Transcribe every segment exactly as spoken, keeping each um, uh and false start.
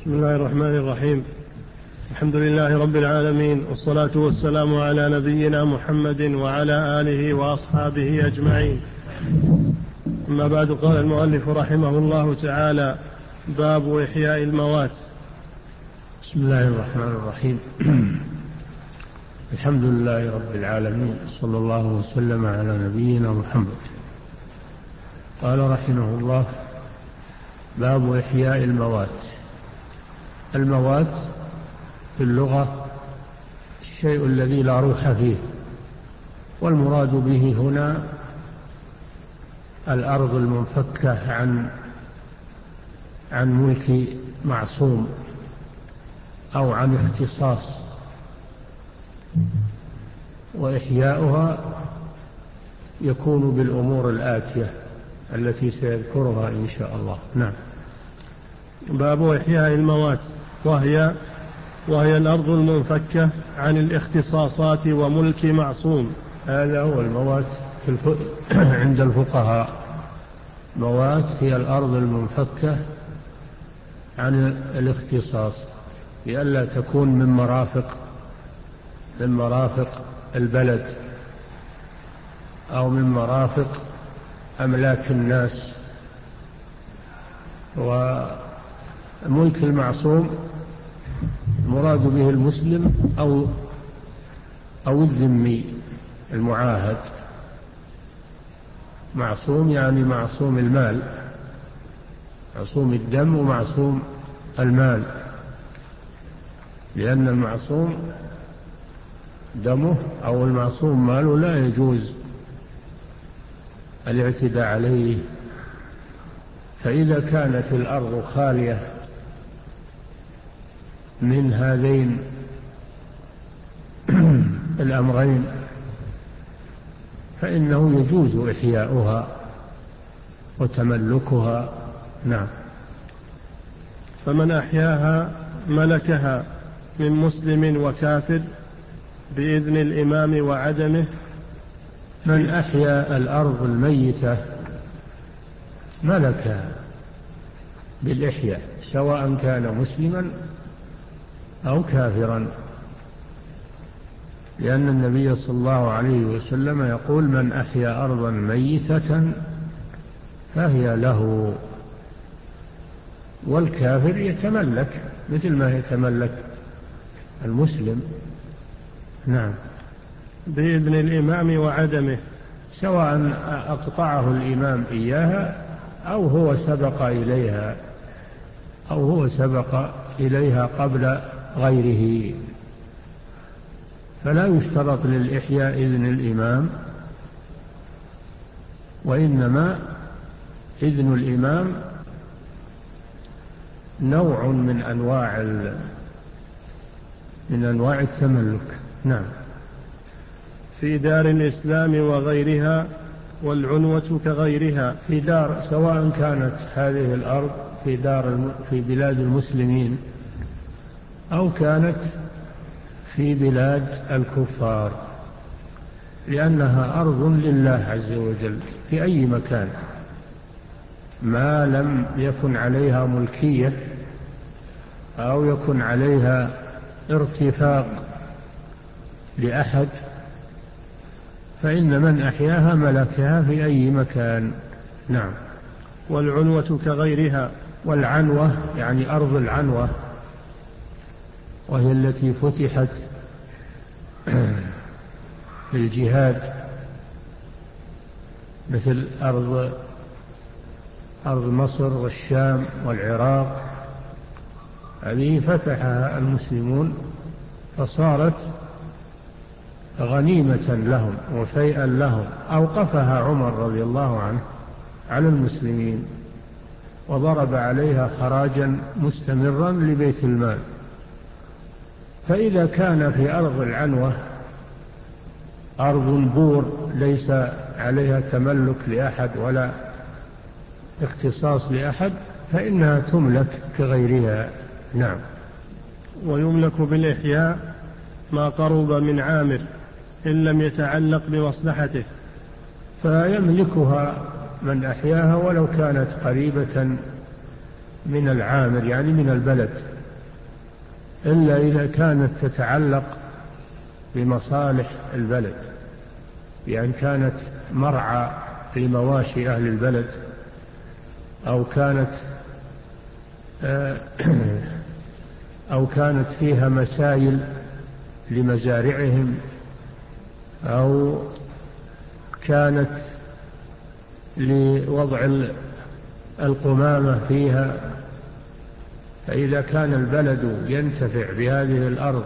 بسم الله الرحمن الرحيم. الحمد لله رب العالمين، والصلاة والسلام على نبينا محمد وعلى آله وأصحابه أجمعين. أما بعد، قال المؤلف رحمه الله تعالى: باب إحياء الموات. بسم الله الرحمن الرحيم. الحمد لله رب العالمين، صلى الله وسلم على نبينا محمد. قال رحمه الله: باب إحياء الموات. الموات في اللغة الشيء الذي لا روح فيه، والمراد به هنا الأرض المنفكة عن عن ملك معصوم أو عن اختصاص، وإحياؤها يكون بالأمور الآتية التي سيذكرها إن شاء الله. نعم. باب إحياء الموات، وهي وهي الأرض المنفكة عن الاختصاصات وملك معصوم. هذا هو الموات في الف... عند الفقهاء. موات هي الأرض المنفكة عن الاختصاص، لئلا تكون من مرافق من مرافق البلد أو من مرافق أملاك الناس. وملك المعصوم مراد به المسلم أو أو الذمي المعاهد. معصوم يعني معصوم المال، معصوم الدم ومعصوم المال، لأن المعصوم دمه أو المعصوم ماله لا يجوز الاعتداء عليه. فإذا كانت الأرض خالية من هذين الأمرين فإنه يجوز إحياؤها وتملكها. نعم. فمن أحياها ملكها من مسلم وكافر بإذن الإمام وعدمه. من أحيا الأرض الميتة ملكها بالإحياء، سواء كان مسلما أو كافرا، لأن النبي صلى الله عليه وسلم يقول: من أحيا أرضا ميتة فهي له. والكافر يتملك مثل ما يتملك المسلم. نعم. بإذن الإمام وعدمه، سواء أقطعه الإمام إياها أو هو سبق إليها أو هو سبق إليها قبل غيره. فلا يشترط للإحياء إذن الإمام، وإنما إذن الإمام نوع من أنواع من أنواع التملك. نعم. في دار الإسلام وغيرها، والعنوة كغيرها. في دار، سواء كانت هذه الأرض في دار في بلاد المسلمين أو كانت في بلاد الكفار، لأنها أرض لله عز وجل في أي مكان، ما لم يكن عليها ملكية أو يكن عليها ارتفاق لأحد، فإن من أحياها ملكها في أي مكان. نعم. والعنوة كغيرها. والعنوة يعني أرض العنوة، وهي التي فتحت للجهاد، مثل أرض أرض مصر والشام والعراق. هذه فتحها المسلمون فصارت غنيمة لهم وفيئا لهم. أوقفها عمر رضي الله عنه على المسلمين، وضرب عليها خراجا مستمرا لبيت المال. فإذا كان في أرض العنوة أرض بور ليس عليها تملك لأحد ولا اختصاص لأحد، فإنها تملك كغيرها. نعم. ويملك بالإحياء ما قرب من عامر إن لم يتعلق بمصلحته. فيملكها من أحياها ولو كانت قريبة من العامر يعني من البلد، إلا إذا كانت تتعلق بمصالح البلد، بأن كانت مرعى لمواشي أهل البلد، أو كانت أو كانت فيها مسايل لمزارعهم، أو كانت لوضع القمامة فيها. فإذا كان البلد ينتفع بهذه الأرض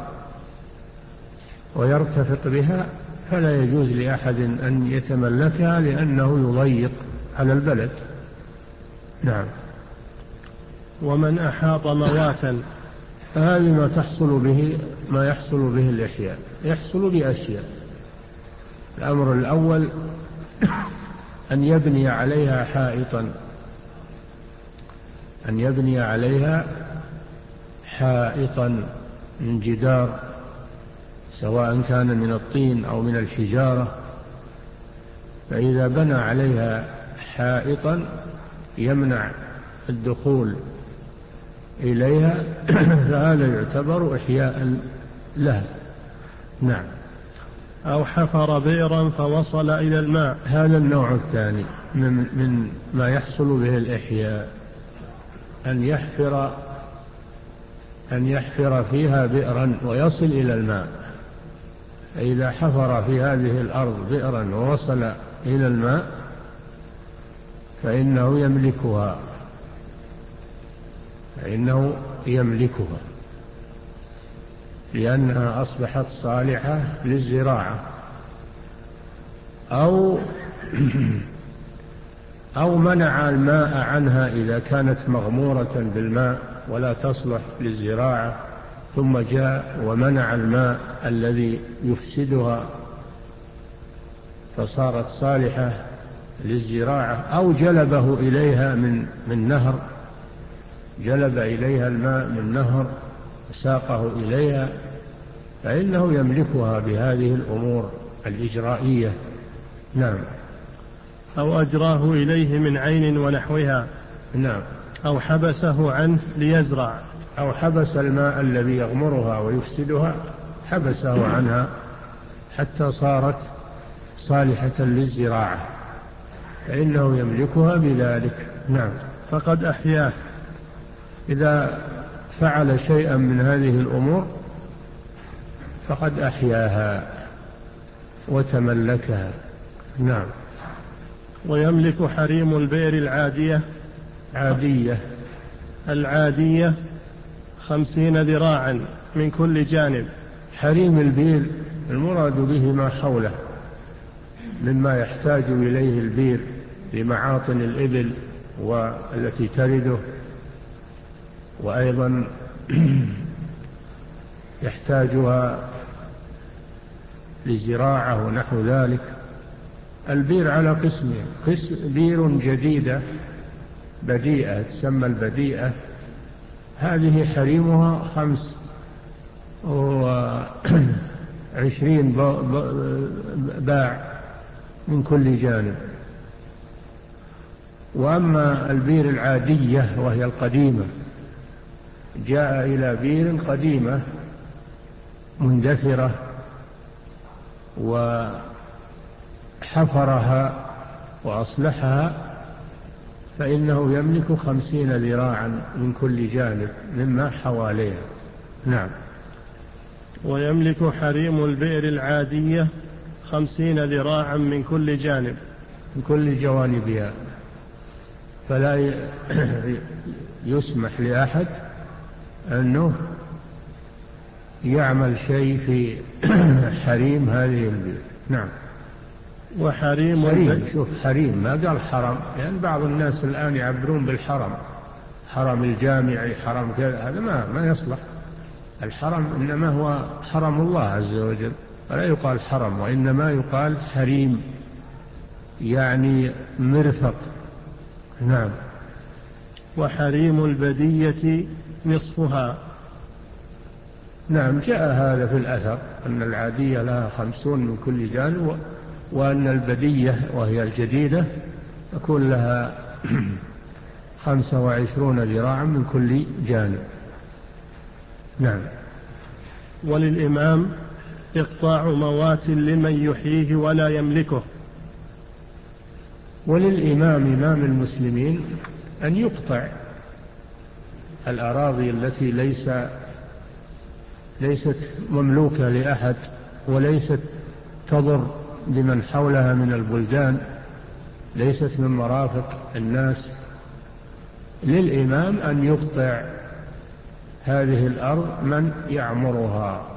ويرتفق بها فلا يجوز لأحد أن يتملكها، لأنه يضيق على البلد. نعم. ومن أحاط مواتا، هذه ما تحصل به ما يحصل به الإحياء، يحصل بأشياء. الأمر الأول أن يبني عليها حائطا، أن يبني عليها حائطا من جدار، سواء كان من الطين أو من الحجارة. فإذا بنى عليها حائطا يمنع الدخول إليها فهذا يعتبر إحياء لها. نعم. أو حفر بئرا فوصل إلى الماء، هذا النوع الثاني من, من ما يحصل به الإحياء، أن يحفر أن يحفر فيها بئرا ويصل إلى الماء. فإذا حفر في هذه الأرض بئرا ووصل إلى الماء فإنه يملكها فإنه يملكها لأنها أصبحت صالحة للزراعة. أو أو منع الماء عنها إذا كانت مغمورة بالماء ولا تصلح للزراعة، ثم جاء ومنع الماء الذي يفسدها فصارت صالحة للزراعة. أو جلبه إليها من من نهر، جلب إليها الماء من نهر ساقه إليها، فإنه يملكها بهذه الأمور الإجرائية. نعم. أو أجراه إليه من عين ونحوها. نعم. أو حبسه عنه ليزرع، أو حبس الماء الذي يغمرها ويفسدها، حبسه عنها حتى صارت صالحة للزراعة، فإنه يملكها بذلك. نعم. فقد أحياه. إذا فعل شيئا من هذه الأمور فقد أحياها وتملكها. نعم. ويملك حريم البئر العادية عادية العادية خمسين ذراعا من كل جانب. حريم البئر المراد به ما حوله مما يحتاج إليه البئر لمعاطن الإبل والتي ترده، وأيضا يحتاجها للزراعة ونحو ذلك. البئر على قسمين: قسم بئر جديدة بديئة تسمى البديئة، هذه حريمها خمس وعشرين باع من كل جانب. وأما البئر العادية وهي القديمة، جاء إلى بئر قديمة مندثرة وحفرها وأصلحها، فإنه يملك خمسين ذراعا من كل جانب مما حواليها. نعم. ويملك حريم البئر العادية خمسين ذراعا من كل جانب، من كل جوانبها، فلا يسمح لأحد أنه يعمل شيء في حريم هذه البئر. نعم. وحريم حريم، شوف حريم ما قال حرم، لأن يعني بعض الناس الآن يعبرون بالحرم، حرم الجامع، حرم كذا، هذا ما ما يصلح. الحرم إنما هو حرم الله عز وجل، فلا يقال حرم، وإنما يقال حريم، يعني مرفق. نعم. وحريم البدية نصفها. نعم، جاء هذا في الأثر أن العادية لها خمسون من كل جانب، وأن البدية وهي الجديدة يكون لها خمسة وعشرون ذراعا من كل جانب. نعم. وللإمام إقطاع موات لمن يحييه ولا يملكه. وللإمام إمام المسلمين أن يقطع الأراضي التي ليس ليست مملوكة لأحد وليست تضر بمن حولها من البلدان، ليست من مرافق الناس. للإمام أن يقطع هذه الأرض من يعمرها.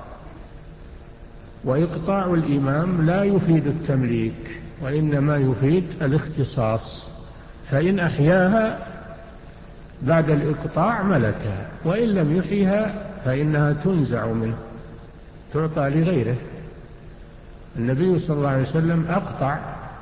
وإقطاع الإمام لا يفيد التمليك، وإنما يفيد الاختصاص، فإن أحياها بعد الإقطاع ملكها، وإن لم يحيها فإنها تنزع منه تعطى لغيره. النبي صلى الله عليه وسلم أقطع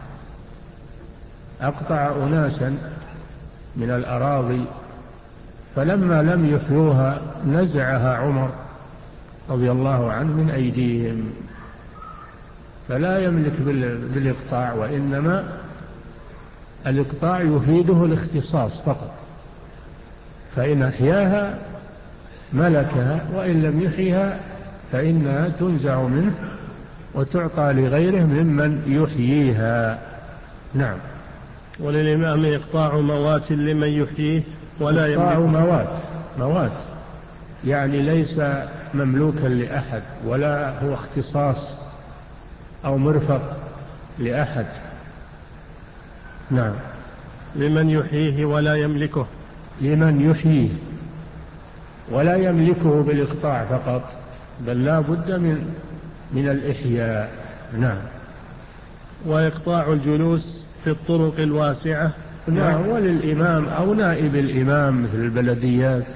أقطع أناسا من الأراضي، فلما لم يحيوها نزعها عمر رضي الله عنه من أيديهم. فلا يملك بالإقطاع، وإنما الإقطاع يفيده الاختصاص فقط، فإن أحياها ملكها، وإن لم يحيها فإنها تنزع منه وتعطى لغيره ممن يحييها. نعم. وللإمام إقطاع موات لمن يحييه ولا يملك. إقطاع موات موات يعني ليس مملوكا لأحد، ولا هو اختصاص أو مرفق لأحد. نعم. لمن يحييه ولا يملكه. لمن يحييه ولا يملكه بالإقطاع فقط، بل لا بد من من الإحياء. نعم. وإقطاع الجلوس في الطرق الواسعة. نعم. وللإمام أو نائب الإمام مثل البلديات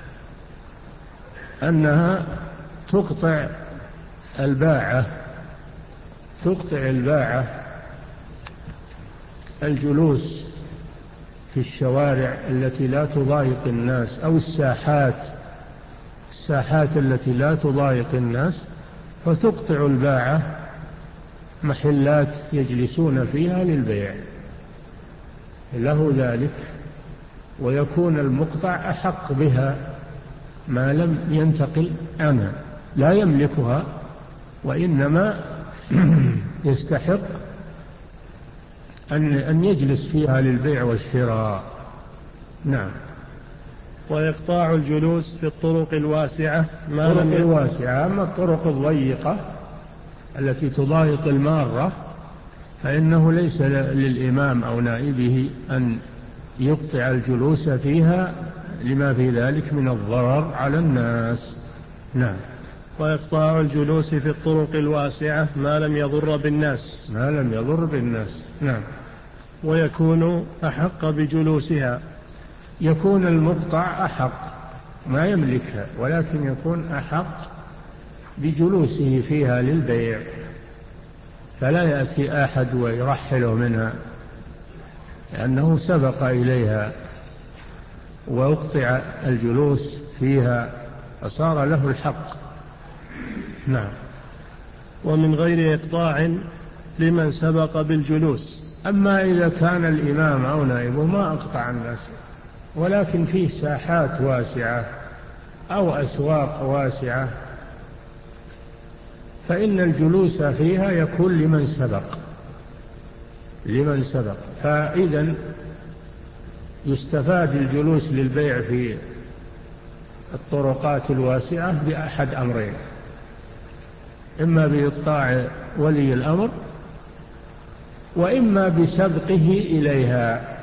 أنها تقطع الباعة تقطع الباعة الجلوس في الشوارع التي لا تضايق الناس، أو الساحات الساحات التي لا تضايق الناس، فتقطع الباعة محلات يجلسون فيها للبيع له ذلك، ويكون المقطع أحق بها ما لم ينتقل عنها، لا يملكها وإنما يستحق أن أن يجلس فيها للبيع والشراء. نعم. وإقطاع الجلوس في الطرق الواسعة ما الطرق لم ي... الواسعة. أما الطرق الضيقة التي تضايق المارة فإنه ليس للإمام أو نائبه أن يقطع الجلوس فيها لما في ذلك من الضرر على الناس. نعم. وإقطاع الجلوس في الطرق الواسعة ما لم يضر بالناس. ما لم يضر بالناس. نعم. ويكون أحق بجلوسها. يكون المقطع أحق، ما يملكها، ولكن يكون أحق بجلوسه فيها للبيع، فلا يأتي أحد ويرحله منها لأنه سبق إليها ويقطع الجلوس فيها فصار له الحق. نعم. ومن غير إقطاع لمن سبق بالجلوس. أما إذا كان الإمام أو نائبه ما أقطع الناس، ولكن فيه ساحات واسعة أو أسواق واسعة، فإن الجلوس فيها يكون لمن سبق لمن سبق فإذا يستفاد الجلوس للبيع في الطرقات الواسعة بأحد أمرين: إما بإقطاع ولي الأمر، وإما بسبقه إليها،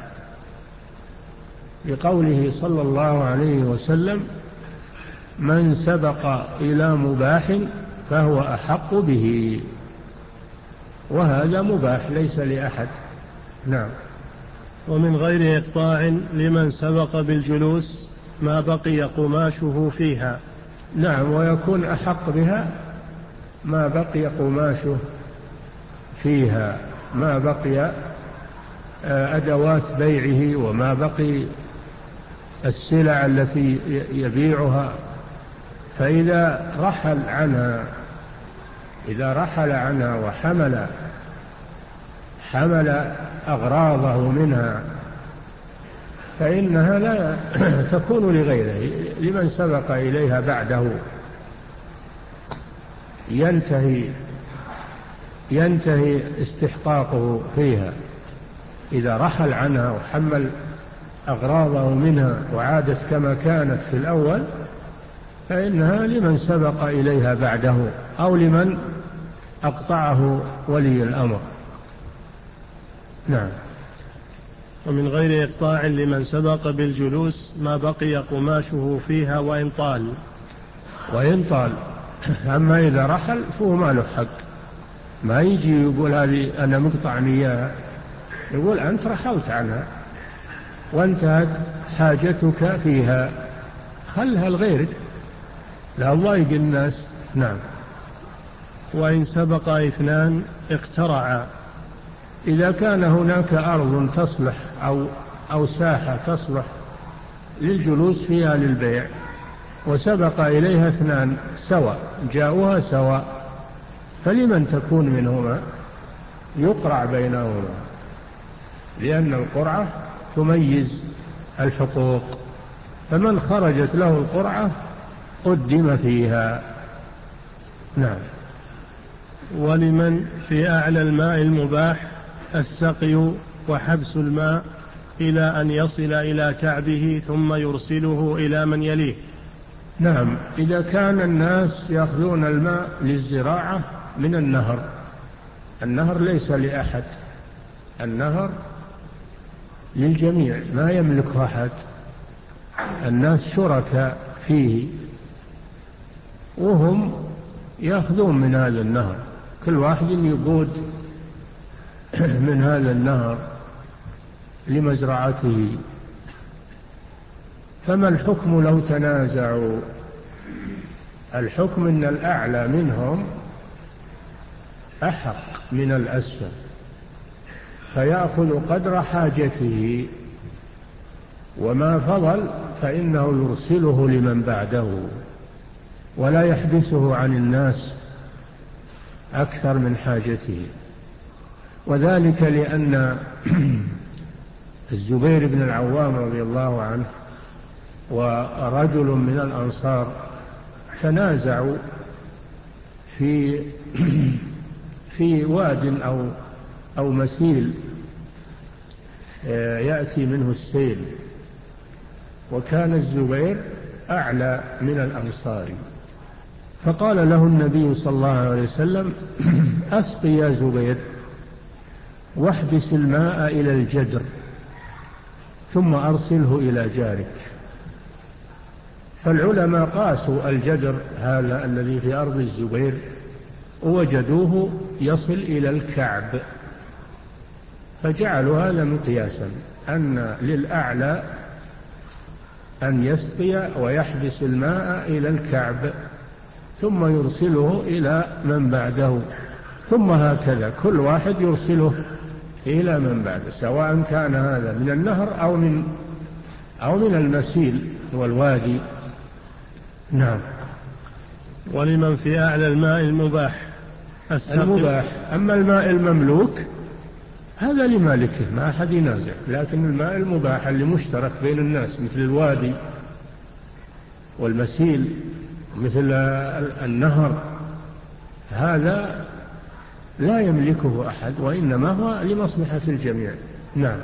لقوله صلى الله عليه وسلم: من سبق إلى مباح فهو أحق به. وهذا مباح ليس لأحد. نعم. ومن غير إقطاع لمن سبق بالجلوس ما بقي قماشه فيها. نعم. ويكون أحق بها ما بقي قماشه فيها، ما بقي أدوات بيعه، وما بقي السلع التي يبيعها. فإذا رحل عنها إذا رحل عنها وحمل حمل أغراضه منها فإنها لا تكون لغيره، لمن سبق إليها بعده ينتهي ينتهي استحقاقه فيها. إذا رحل عنها وحمل أغراضه منها وعادت كما كانت في الأول فإنها لمن سبق إليها بعده أو لمن أقطعه ولي الأمر. نعم. ومن غير إقطاع لمن سبق بالجلوس ما بقي قماشه فيها وإن طال. وإن طال. أما إذا رحل فهو ما له حق، ما يجي يقول هذه أنا مقطع إياها، يقول أنت رحلت عنها وانتهت حاجتك فيها، خلها لغيرك لا تضايق الناس. نعم. وإن سبق اثنان اقترعا. إذا كان هناك أرض تصلح أو, أو ساحة تصلح للجلوس فيها للبيع وسبق إليها اثنان سواء جاءوها سواء، فلمن تكون منهما؟ يقرع بينهما، لأن القرعة تميز الحقوق، فمن خرجت له القرعة قدم فيها. نعم. ولمن في أعلى الماء المباح السقي وحبس الماء إلى أن يصل إلى كعبه ثم يرسله إلى من يليه. نعم. إذا كان الناس يأخذون الماء للزراعة من النهر، النهر ليس لأحد، النهر للجميع ما يملكه أحد، الناس شركاء فيه وهم يأخذون من هذا النهر، كل واحد يقود من هذا النهر لمزرعته. فما الحكم لو تنازعوا؟ الحكم أن الأعلى منهم أحق من الأسفل، فيأخذ قدر حاجته، وما فضل فإنه يرسله لمن بعده ولا يحبسه عن الناس أكثر من حاجته. وذلك لأن الزبير بن العوام رضي الله عنه ورجل من الأنصار تنازعوا في في واد أو أو مسيل يأتي منه السيل، وكان الزبير أعلى من الأنصار، فقال له النبي صلى الله عليه وسلم أسق يا زبير واحبس الماء إلى الجدر ثم أرسله إلى جارك. فالعلماء قاسوا الجدر هذا الذي في أرض الزبير ووجدوه يصل إلى الكعب، فجعلوا هذا مقياسا أن للأعلى أن يسقي ويحبس الماء إلى الكعب ثم يرسله إلى من بعده، ثم هكذا كل واحد يرسله إلى من بعده، سواء كان هذا من النهر أو من أو من المسيل والوادي. نعم. ولمن في أعلى الماء المباح المباح. أما الماء المملوك هذا لمالكه ما أحد ينازع، لكن الماء المباح اللي مشترك بين الناس مثل الوادي والمسيل مثل النهر هذا لا يملكه أحد، وإنما هو لمصلحة الجميع. نعم.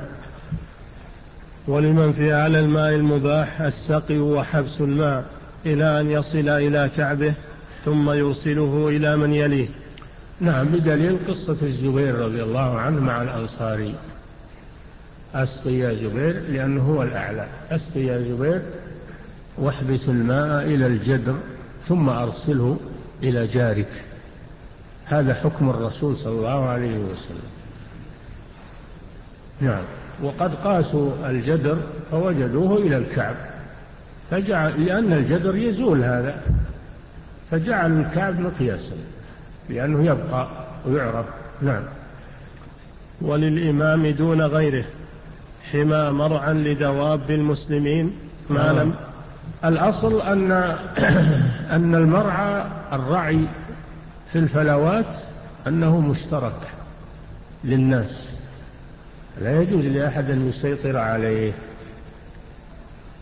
ولمن في أعلى الماء المباح السقي وحبس الماء إلى أن يصل إلى كعبه ثم يوصله إلى من يليه. نعم. بدليل قصة الزبير رضي الله عنه مع الأنصاري، أسقي يا زبير لأنه هو الأعلى، أسقي يا زبير واحبس الماء إلى الجدر ثم أرسله إلى جارك. هذا حكم الرسول صلى الله عليه وسلم. نعم. وقد قاسوا الجدر فوجدوه إلى الكعب، فجعل لأن الجدر يزول هذا، فجعل الكعب مقياسا لأنه يبقى ويعرف. نعم. وللإمام دون غيره حمى مرعا لدواب المسلمين ما لم. الأصل أن أن المرعى الرعي في الفلوات أنه مشترك للناس، لا يجوز لأحد أن يسيطر عليه،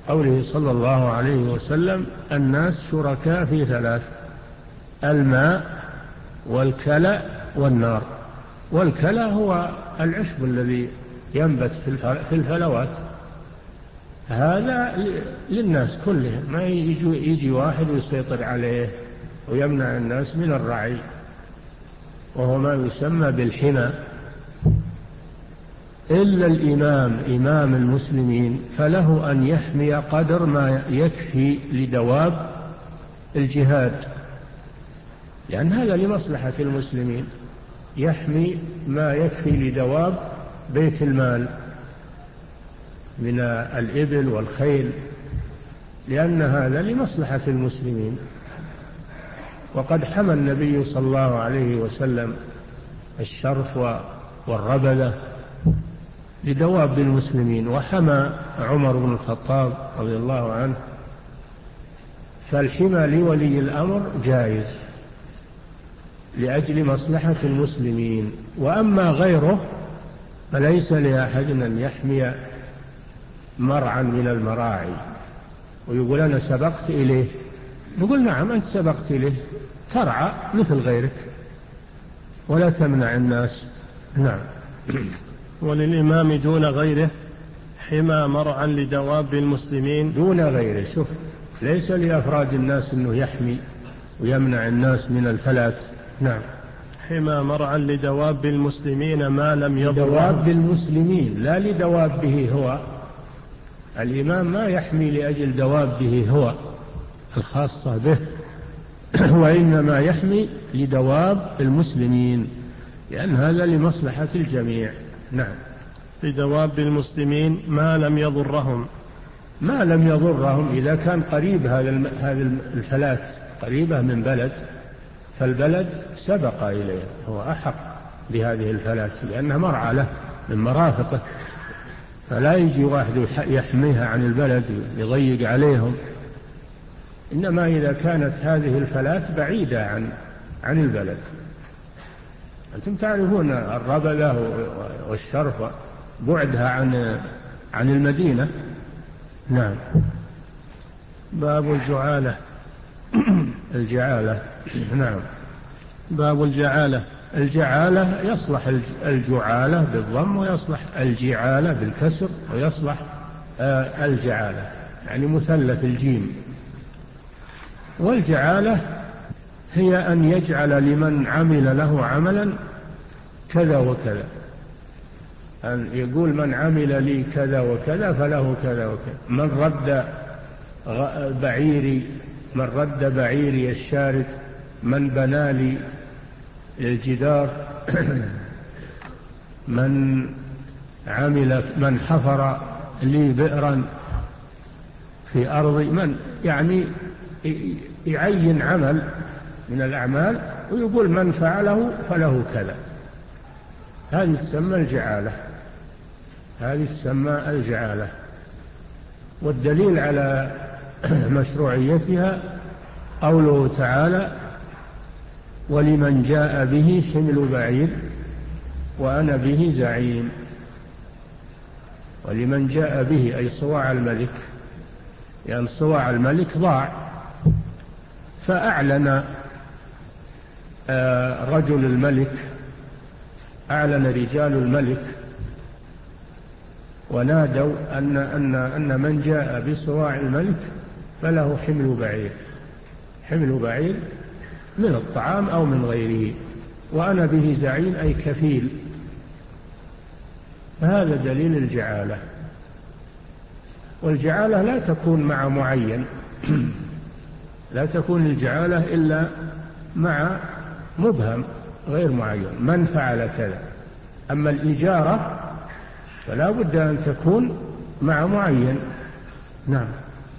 قوله صلى الله عليه وسلم الناس شركاء في ثلاث: الماء والكلى والنار. والكلى هو العشب الذي ينبت في الفلوات، هذا للناس كلهم، ما يجي, يجي واحد يسيطر عليه ويمنع الناس من الرعي، وهو ما يسمى بالحمى. إلا الإمام إمام المسلمين فله أن يحمي قدر ما يكفي لدواب الجهاد، لأن هذا لمصلحة المسلمين، يحمي ما يكفي لدواب بيت المال من الإبل والخيل، لأن هذا لمصلحة المسلمين. وقد حمى النبي صلى الله عليه وسلم الشرف والربذة لدواب المسلمين، وحمى عمر بن الخطاب رضي الله عنه. فالحمى لولي الأمر جائز لأجل مصلحة المسلمين، وأما غيره فليس لأحد أن يحمي مرعا من المراعي ويقول أنا سبقت إليه. نقول نعم أنت سبقت إليه، ترعى مثل غيرك ولا تمنع الناس. نعم. وللإمام دون غيره حمى مرعا لدواب المسلمين دون غيره. شوف، ليس لأفراد الناس أنه يحمي ويمنع الناس من الفلات. نعم. حمى مرعا لدواب المسلمين ما لم يضر دواب المسلمين لا لدوابه هو. الإمام ما يحمي لأجل دوابه هو الخاصة به وإنما يحمي لدواب المسلمين، لأن هذا لمصلحة الجميع. نعم. لدواب المسلمين ما لم يضرهم. ما لم يضرهم إذا كان قريب هذا الفلات قريبة من بلد، فالبلد سبق إليه، هو أحق بهذه الفلات لأنها مرعى له من مرافقه، فلا يجي واحد يحميها عن البلد يضيق عليهم. إنما إذا كانت هذه الفلات بعيدة عن عن البلد. أنتم تعرفون الربذة والشرف بعدها عن عن المدينة. نعم. باب الجعالة. الجعالة. نعم. باب الجعالة. الجعالة يصلح الجعالة بالضم، ويصلح الجعالة بالكسر، ويصلح الجعالة يعني مثلث الجيم. والجعالة هي أن يجعل لمن عمل له عملا كذا وكذا، أن يقول من عمل لي كذا وكذا فله كذا وكذا، من رد بعيري من رد بعيري الشارد، من بنى لي الجدار، من عمل من حفر لي بئرا في أرضي، من يعني يعين عمل من الأعمال ويقول من فعله فله كذا. هذه تسمى الجعالة. هذه تسمى الجعالة. والدليل على مشروعيتها قوله تعالى: ولمن جاء به حمل بعير وأنا به زعيم. ولمن جاء به أي صواع الملك، لأن يعني صواع الملك ضاع، فأعلن رجل الملك، أعلن رجال الملك ونادوا أن, أن, أن من جاء بصواع الملك فله حمل بعير، حمل بعير من الطعام أو من غيره، وأنا به زعيم أي كفيل. فهذا دليل الجعالة. والجعالة لا تكون مع معين، لا تكون الجعالة إلا مع مبهم غير معين، من فعل كذا. أما الإجارة فلا بد أن تكون مع معين. نعم.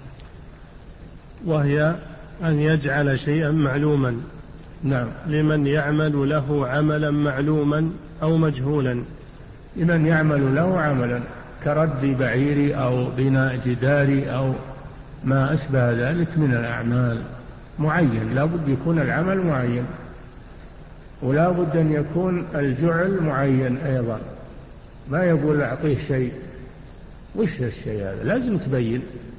وهي أن يجعل شيئا معلوما. نعم. لمن يعمل له عملا معلوما أو مجهولا. لمن يعمل له عملا كرد بعيري أو بناء جداري أو ما أشبه ذلك من الأعمال معين، لا بد يكون العمل معين، ولا بد أن يكون الجعل معين أيضا. ما يقول أعطيه شيء، وش الشيء هذا؟ لازم تبين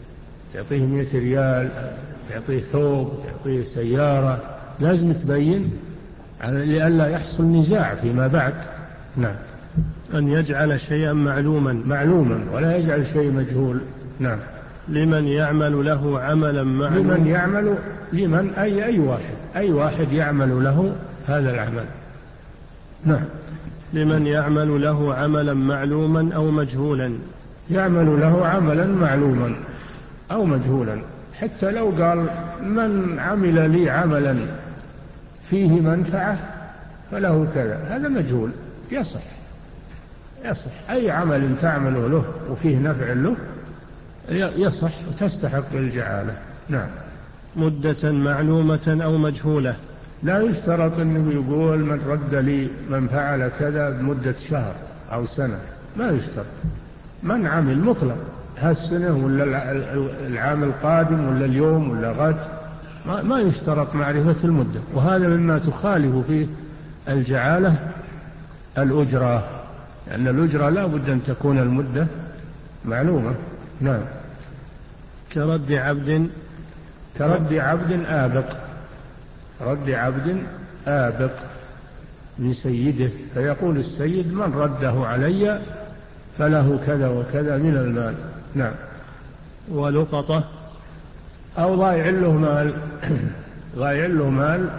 تعطيه مئة ريال، تعطيه ثوب، تعطيه سيارة، لازم تبين لئلا يحصل نزاع فيما بعد. نعم. أن يجعل شيئا معلوما معلوما ولا يجعل شيء مجهول. نعم. لمن يعمل له عملا معلوما. لمن يعمل، لمن أي أي واحد أي واحد يعمل له هذا العمل. نعم. لمن يعمل له عملا معلوما أو مجهولا. يعمل له عملا معلوما أو مجهولا، حتى لو قال من عمل لي عملا فيه منفعة فله كذا، هذا مجهول، يصح يصح أي عمل تعمله له وفيه نفع له يصح وتستحق الجعالة. نعم. مدة معلومة أو مجهولة. لا يشترط أنه يقول من رد لي من فعل كذا بمدة شهر أو سنة، ما يشترط. من عمل مطلق، هالسنة ولا العام القادم ولا اليوم ولا غد، ما يشترط معرفة المدة. وهذا مما تخالف فيه الجعالة الأجرة، لأن الأجرة لا بد أن تكون المدة معلومة. نعم. كرد عبد كرد عبد آبق، رد عبد آبق من سيده، فيقول السيد من رده علي فله كذا وكذا من المال. نعم. ولقطة أو ضايع له مال، ضايع له مال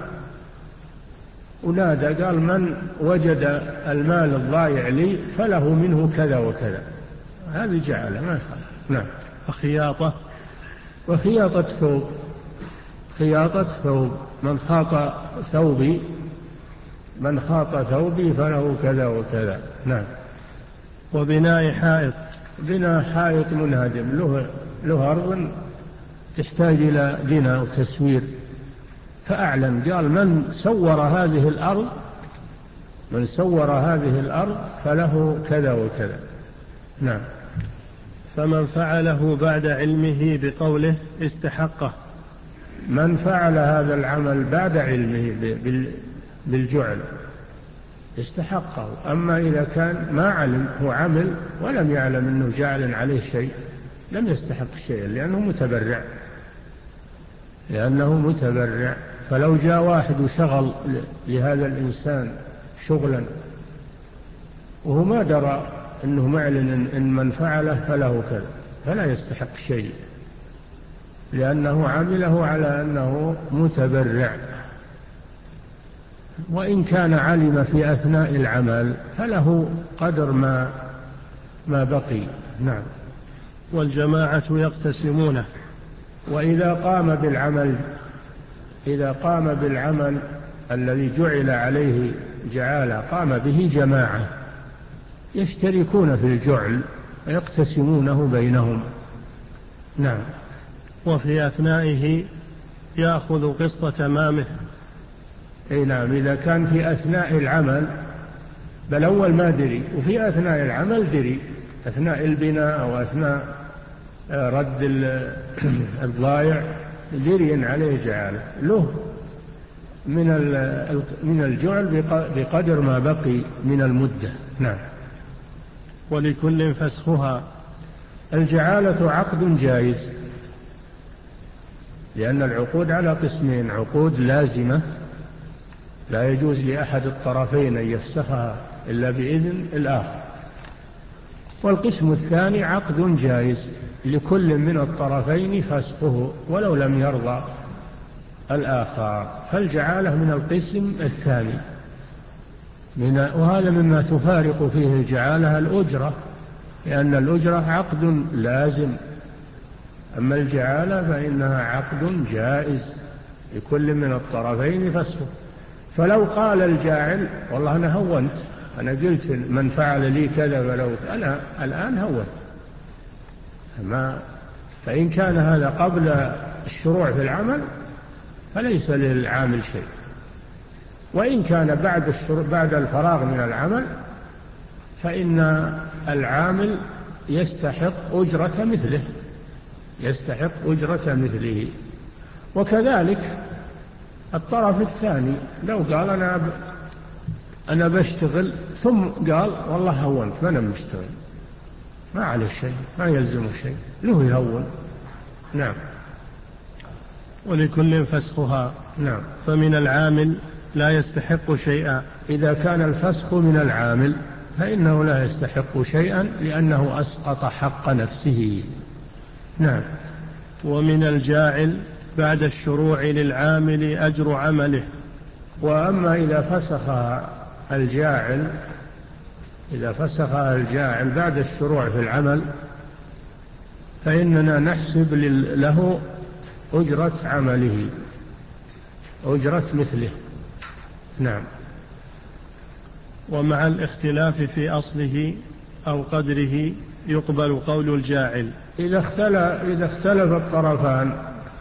ونادى قال من وجد المال الضايع لي فله منه كذا وكذا، هذه جعله ما يخالف. نعم. وخياطة وخياطة ثوب، خياطة ثوب، من خاط ثوبي من خاط ثوبي فله كذا وكذا. نعم. وبناء حائط، بناء حائط منهدم، له له أرض تحتاج إلى بناء وتسوير، فأعلم قال من سور هذه الأرض من سور هذه الأرض فله كذا وكذا. نعم. فمن فعله بعد علمه بقوله استحقه. من فعل هذا العمل بعد علمه بالجعل استحقه. أما إذا كان ما علم، هو عمل ولم يعلم أنه جعل عليه شيء، لم يستحق شيء، لأنه متبرع لأنه متبرع. فلو جاء واحد وشغل لهذا الإنسان شغلا وهو ما درى أنه معلن إن من فعله فله كذا، فلا يستحق شيء، لأنه عمله على أنه متبرع. وإن كان علم في أثناء العمل فله قدر ما ما بقي. نعم. والجماعة يقتسمونه. وإذا قام بالعمل إذا قام بالعمل الذي جعل عليه جعالة قام به جماعة يشتركون في الجعل ويقتسمونه بينهم. نعم. وفي أثنائه يأخذ قسط تمامه. أي نعم. إذا كان في أثناء العمل، بل أول ما دري، وفي أثناء العمل دري، أثناء البناء أو أثناء رد الضائع دري عليه جعالة، له من من الجعل بقدر ما بقي من المدة. نعم. ولكل فسخها. الجعالة عقد جائز، لأن العقود على قسمين: عقود لازمة لا يجوز لأحد الطرفين أن يفسخها إلا بإذن الآخر، والقسم الثاني عقد جائز لكل من الطرفين فسخه ولو لم يرضى الآخر، فالجعالة من القسم الثاني. من وهذا مما تفارق فيه الجعالة الأجرة، لأن الأجرة عقد لازم، أما الجعالة فإنها عقد جائز لكل من الطرفين فسخه. فلو قال الجاعل والله أنا هونت، أنا قلت من فعل لي كذا فلو أنا الآن هونت، ما فإن كان هذا قبل الشروع في العمل فليس للعامل شيء، وإن كان بعد الشروع بعد الفراغ من العمل فإن العامل يستحق أجرة مثله يستحق أجرة مثله. وكذلك الطرف الثاني لو قال أنا ب... أنا بشتغل ثم قال والله هونت ما أنا مشتغل، ما عليه شيء، ما يلزمه شيء، له يهون نعم. ولكل فسخها. نعم. فمن العامل لا يستحق شيئا. إذا كان الفسخ من العامل فإنه لا يستحق شيئا لأنه أسقط حق نفسه. نعم. ومن الجاعل بعد الشروع للعامل أجر عمله. وأما إذا فسخ الجاعل إذا فسخ الجاعل بعد الشروع في العمل فإننا نحسب له أجرة عمله، أجرة مثله. نعم. ومع الاختلاف في أصله أو قدره يقبل قول الجاعل. إذا اختلف, إذا اختلف الطرفان،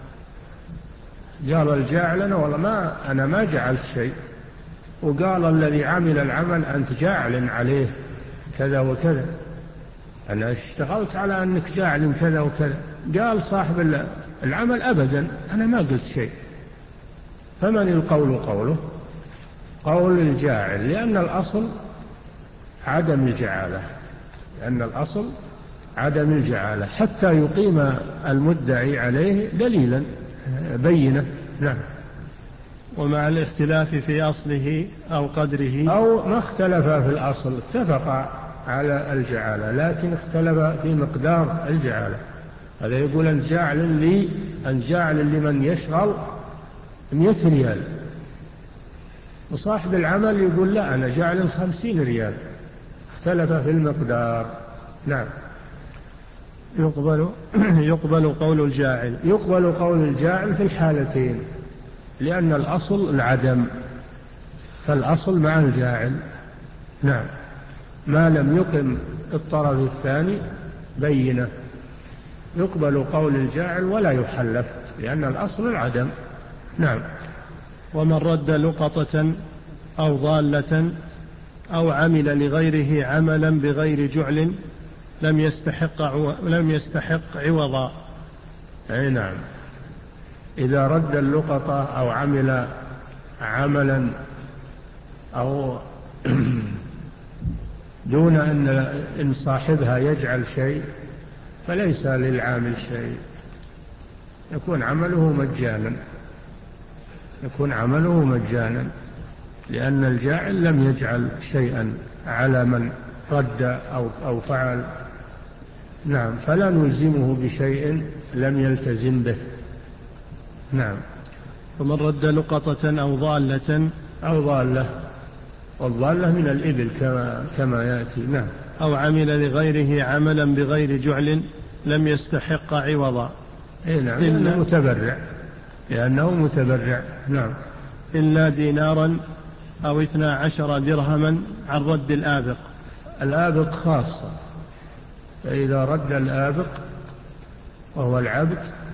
قال الجاعل أنا والله ما أنا ما جعلت شيء، وقال الذي عمل العمل أنت جاعل عليه كذا وكذا، أنا اشتغلت على أنك جاعل كذا وكذا. قال صاحب العمل أبدا أنا ما قلت شيء. فمن القول قوله؟ قول الجاعل، لأن الأصل عدم الجعالة، لأن الأصل عدم الجعالة حتى يقيم المدعي عليه دليلا بينة. نعم. ومع الاختلاف في أصله أو قدره، أو ما اختلف في الأصل، اتفق على الجعالة لكن اختلف في مقدار الجعالة. هذا يقول أن جعل لي أن جعل لمن يشغل مئة ريال، وصاحب العمل يقول لا أنا جعل خمسين ريال، اختلف في المقدار. نعم. يقبل يقبل قول الجاعل. يقبل قول الجاعل في الحالتين، لأن الأصل العدم، فالأصل مع الجاعل. نعم. ما لم يقم الطرف الثاني بينه يقبل قول الجاعل ولا يحلف، لأن الأصل العدم. نعم. ومن رد لقطة أو ضالة أو عمل لغيره عملا بغير جعل لم يستحق عو... لم يستحق عوضا. أي نعم. إذا رد اللقطة أو عمل عملا أو دون أن إن صاحبها يجعل شيء فليس للعامل شيء، يكون عمله مجانا، يكون عمله مجانا، لأن الجاعل لم يجعل شيئا على من رد أو, أو فعل. نعم. فلا نلزمه بشيء لم يلتزم به. نعم. ومن رد لقطة أو ضالة أو ضالة، والضالة من الإبل كما, كما يأتي. نعم. أو عمل لغيره عملا بغير جعل لم يستحق عوضا. إيه نعم. لأنه متبرع، لأنه متبرع. نعم. إلا دينارا أو اثنا عشر درهما عن رد الآبق. الآبق خاصة، فإذا رد الآبق وهو العبد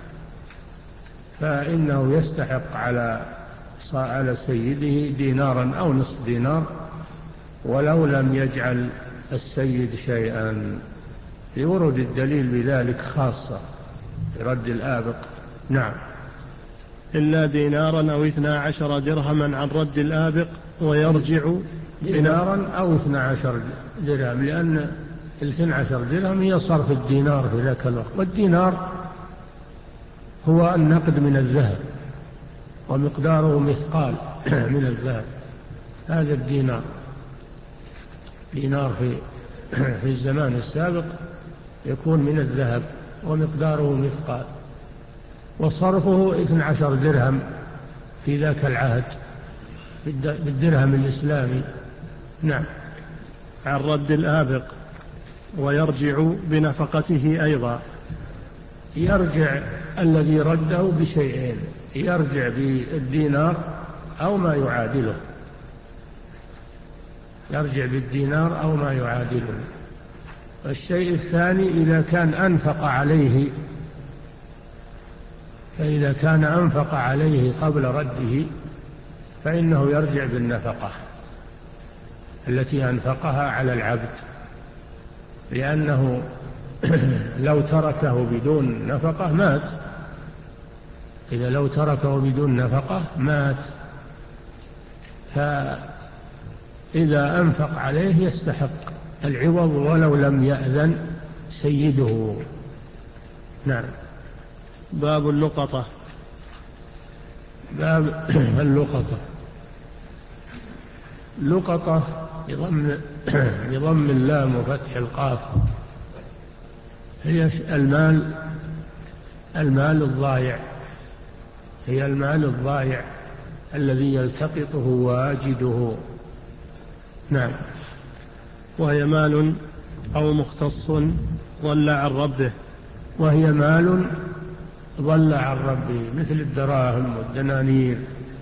فإنه يستحق على على سيده دينارا أو نصف دينار ولو لم يجعل السيد شيئا، لورد الدليل بذلك خاصة رد الآبق. نعم. إلا دينارا أو اثنا عشر درهما عن رد الآبق ويرجع دينارا أو اثنا عشر درهم، لأن الاثنى عشر درهم هي صرف الدينار في ذاك الوقت، والدينار هو النقد من الذهب ومقداره مثقال من الذهب. هذا الدينار دينار في في الزمان السابق يكون من الذهب ومقداره مثقال، وصرفه اثنى عشر درهم في ذاك العهد بالدرهم الإسلامي. نعم. عن رد الآبق ويرجع بنفقته أيضا. يرجع الذي رده بشيئين، يرجع بالدينار أو ما يعادله، يرجع بالدينار أو ما يعادله. والشيء الثاني إذا كان أنفق عليه، فإذا كان أنفق عليه قبل رده فإنه يرجع بالنفقة التي أنفقها على العبد، لأنه لو تركه بدون نفقة مات. إذا لو تركه بدون نفقة مات، فإذا أنفق عليه يستحق العوض ولو لم يأذن سيده. نعم. باب اللقطة. باب اللقطة. لقطة بضم بضم اللام وفتح القاف هي المال المال الضائع، هي المال الضائع الذي يلتقطه واجده. نعم. وهي مال أو مختص ضل عن ربه. وهي مال ضل عن ربه، مثل الدراهم والدنانير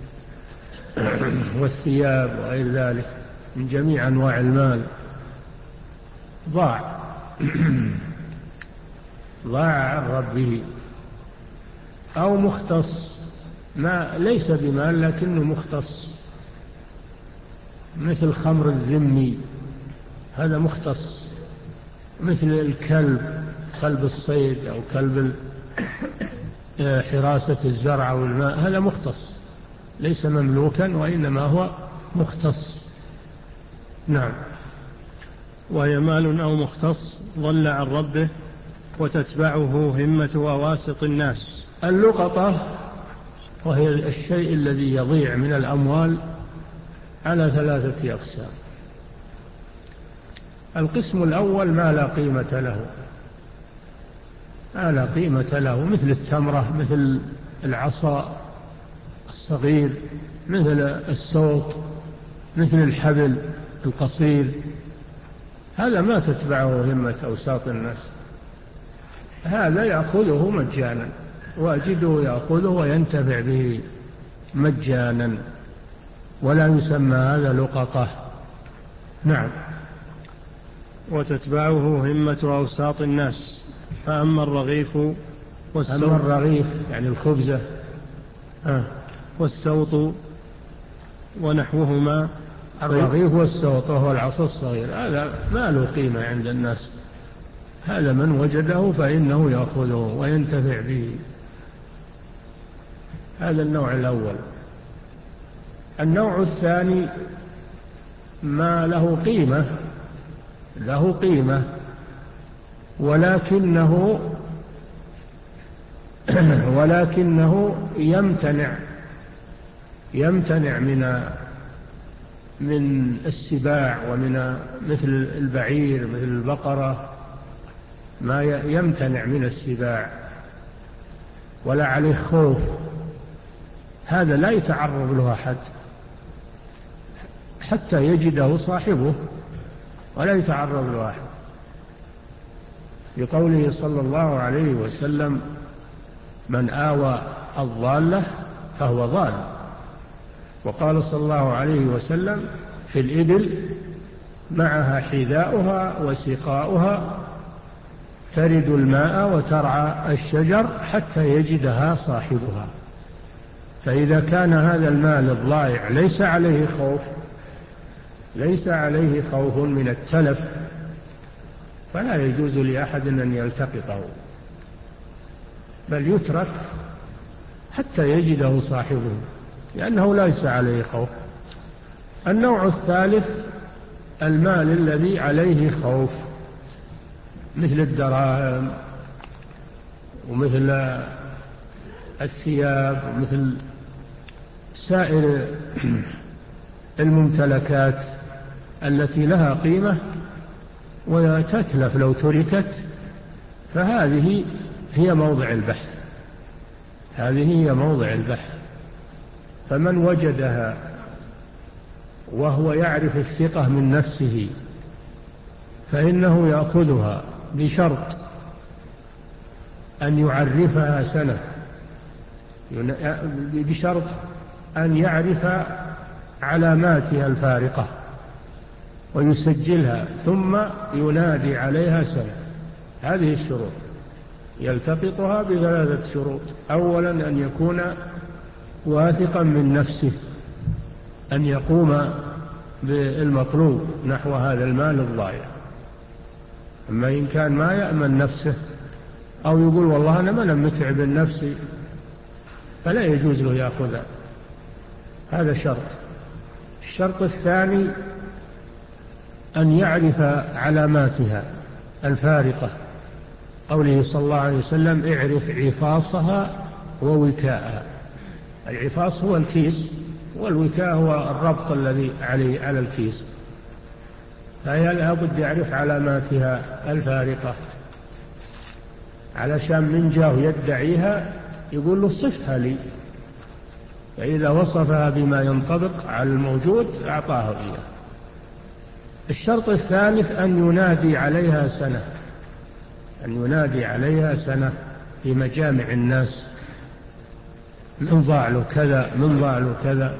والثياب وغير ذلك من جميع أنواع المال، ضاع ضاع عن ربه. أو مختص، ما ليس بمال لكنه مختص، مثل خمر الذمي، هذا مختص. مثل الكلب، كلب الصيد أو كلب حراسة الزرع والماء، هذا مختص، ليس مملوكا وإنما هو مختص. نعم. وهي مال أو مختص ضل عن ربه وتتبعه همة وواسط الناس. اللقطة وهي الشيء الذي يضيع من الأموال على ثلاثة أقسام. القسم الأول ما لا قيمة له، ما لا قيمة له، مثل التمرة، مثل العصا الصغير، مثل السوط، مثل الحبل القصير، هذا ما تتبعه همة أوساط الناس، هذا يأخذه مجانا، واجده يأخذه وينتفع به مجانا، ولا يسمى هذا لقطة. نعم. وتتبعه همة أوساط الناس. فأما الرغيف والسوط، أما الرغيف يعني الخبزة آه والسوط ونحوهما. الرغيف والسوط وهو العصا الصغير، هذا ما له قيمة عند الناس، هذا من وجده فإنه يأخذه وينتفع به. هذا النوع الأول. النوع الثاني ما له قيمة، له قيمة ولكنه ولكنه يمتنع يمتنع من من السباع، ومن مثل البعير، مثل البقرة، ما يمتنع من السباع ولا عليه خوف، هذا لا يتعرض له أحد حتى يجده صاحبه، ولا يتعرض له أحد، بقوله صلى الله عليه وسلم: من آوى الضالة فهو ضال. وقال صلى الله عليه وسلم: في الإبل معها حذاؤها وسقاؤها ترد الماء وترعى الشجر حتى يجدها صاحبها. فإذا كان هذا المال الضائع ليس عليه خوف ليس عليه خوف من التلف، فلا يجوز لأحد أن يلتقطه، بل يترك حتى يجده صاحبه، لأنه ليس عليه خوف. النوع الثالث المال الذي عليه خوف، مثل الدراهم ومثل الثياب ومثل سائر الممتلكات التي لها قيمة وتتلف لو تركت، فهذه هي موضع البحث هذه هي موضع البحث فمن وجدها وهو يعرف الثقة من نفسه فإنه يأخذها، بشرط أن يعرفها سنة، بشرط أن يعرف علاماتها الفارقة ويسجلها، ثم ينادي عليها سنة. هذه الشروط، يلتقطها بثلاثة شروط: أولا أن يكون واثقا من نفسه أن يقوم بالمطلوب نحو هذا المال الضائع. أما إن كان ما يأمن نفسه أو يقول والله أنا ما متعب نفسي، فلا يجوز له يأخذها، هذا شرط. الشرط الثاني أن يعرف علاماتها الفارقة قوله صلى الله عليه وسلم اعرف عفاصها ووكاءها. العفاص هو الكيس، والوكاء هو الربط الذي عليه على الكيس، فهي لابد يعرف علاماتها الفارقة علشان من جاه يدعيها يقول له صفها لي، فإذا وصفها بما ينطبق على الموجود أعطاه إياه. الشرط الثالث أن ينادي عليها سنة، أن ينادي عليها سنة في مجامع الناس، من ضاع له كذا من ضاع له كذا.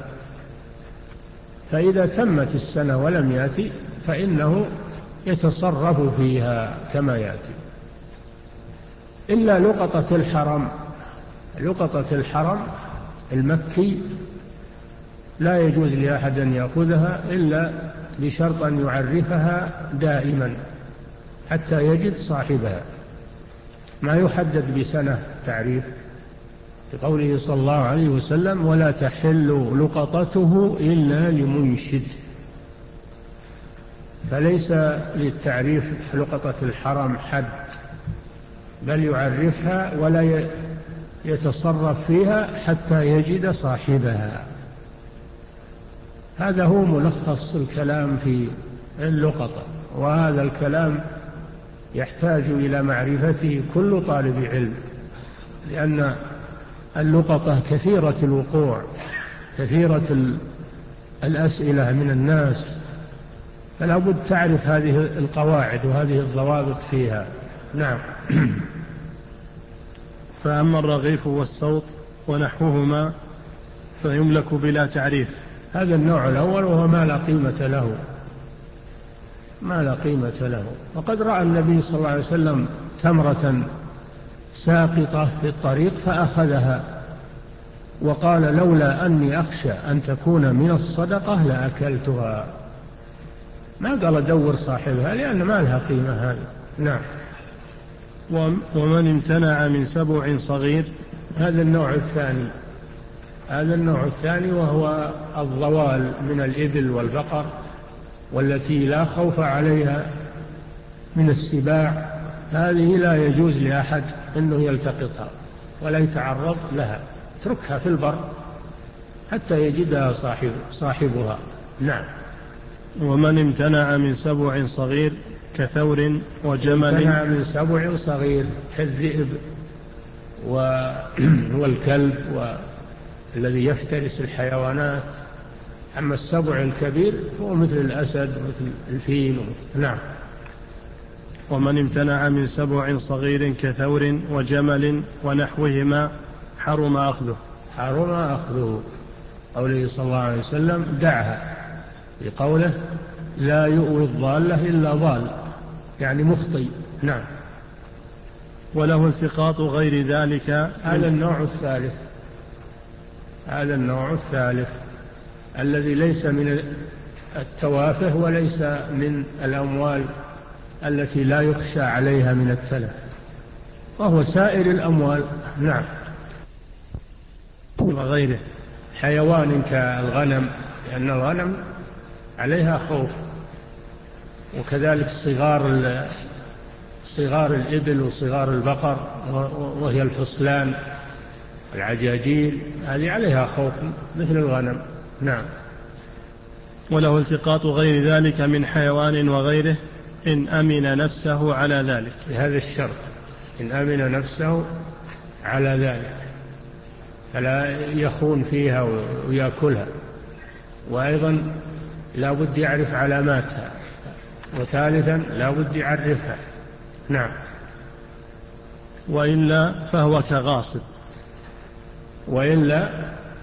فإذا تمت السنة ولم يأتي فإنه يتصرف فيها كما يأتي. إلا لقطة الحرم، لقطة الحرم المكي لا يجوز لأحد أن يأخذها إلا بشرط أن يعرفها دائما حتى يجد صاحبها، ما يحدد بسنة تعريف، بقوله صلى الله عليه وسلم ولا تحل لقطته إلا لمنشد. فليس للتعريف لقطة الحرم حد، بل يعرفها ولا يتصرف فيها حتى يجد صاحبها. هذا هو ملخص الكلام في اللقطة، وهذا الكلام يحتاج إلى معرفته كل طالب علم، لأن اللقطة كثيرة الوقوع، كثيرة الأسئلة من الناس، فلا بد تعرف هذه القواعد وهذه الضوابط فيها. نعم. فأما الرغيف والسوط ونحوهما فيملك بلا تعريف. هذا النوع الأول وهو ما لا قيمة له، ما لا قيمة له. وقد رأى النبي صلى الله عليه وسلم تمرة ساقطة في الطريق فأخذها وقال لولا أني أخشى أن تكون من الصدقة لأكلتها. ما قال أدور صاحبها لأن ما لها قيمة هذه. نعم. ومن امتنع من سبع صغير، هذا النوع الثاني، هذا النوع الثاني وهو الضوال من الإبل والبقر، والتي لا خوف عليها من السباع، هذه لا يجوز لأحد أنه يلتقطها ولا يتعرض لها، اتركها في البر حتى يجدها صاحب صاحبها. نعم. ومن امتنع من سبع صغير كثور وجمل. امتنع من سبع صغير كالذئب والكلب والذي يفترس الحيوانات. أما السبع الكبير هو مثل الأسد مثل الفيل. نعم. ومن امتنع من سبع صغير كثور وجمل ونحوهما حرم أخذه. حرم أخذه. قوله صلى الله عليه وسلم دعها، بقوله لا يؤوي الضالة إلا ضال، يعني مخطئ. نعم. وله التقاط غير ذلك. هذا النوع الثالث، هذا النوع الثالث الذي ليس من التوافه وليس من الأموال التي لا يخشى عليها من التلف، وهو سائر الأموال. نعم. وغيره حيوان كالغنم، لأن الغنم عليها خوف، وكذلك صغار صغار الإبل وصغار البقر وهي الفصلان العجاجيل، هذه عليها خوف مثل الغنم. نعم. وله التقاط غير ذلك من حيوان وغيره إن أمن نفسه على ذلك. بهذا الشرط، إن أمن نفسه على ذلك، فلا يخون فيها ويأكلها، وأيضا لا بد يعرف علاماتها، وثالثا لا بد يعرفها. نعم. وإلا فهو كغاصب. وإلا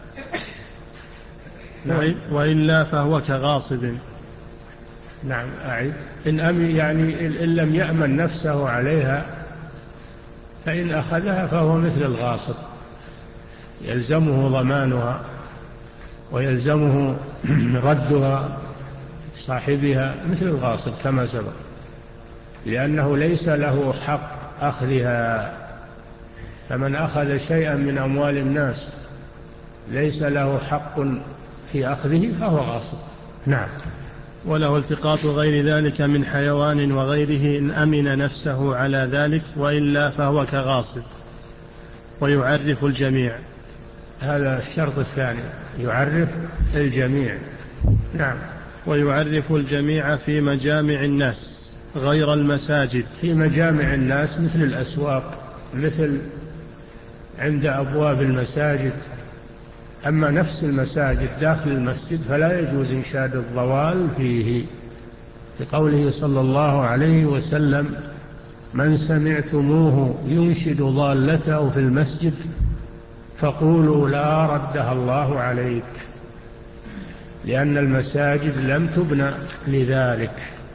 نعم. وإلا فهو كغاصب. نعم. أعيد. إن أمن يعني إن لم يأمن نفسه عليها فإن أخذها فهو مثل الغاصب، يلزمه ضمانها ويلزمه ردها صاحبها مثل الغاصب كما سبق، لأنه ليس له حق أخذها. فمن أخذ شيئا من أموال الناس ليس له حق في أخذه فهو غاصب. نعم. وله التقاط غير ذلك من حيوان وغيره إن أمن نفسه على ذلك، وإلا فهو كغاصب. ويعرف الجميع. هذا الشرط الثاني، يعرف الجميع. نعم. ويعرف الجميع في مجامع الناس غير المساجد. في مجامع الناس مثل الأسواق، مثل عند أبواب المساجد. أما نفس المساجد داخل المسجد فلا يجوز إنشاد الضوال فيه، بقوله صلى الله عليه وسلم: من سمعتموه ينشد ضالته في المسجد فقولوا لا ردها الله عليك، لأن المساجد لم تبنى لذلك.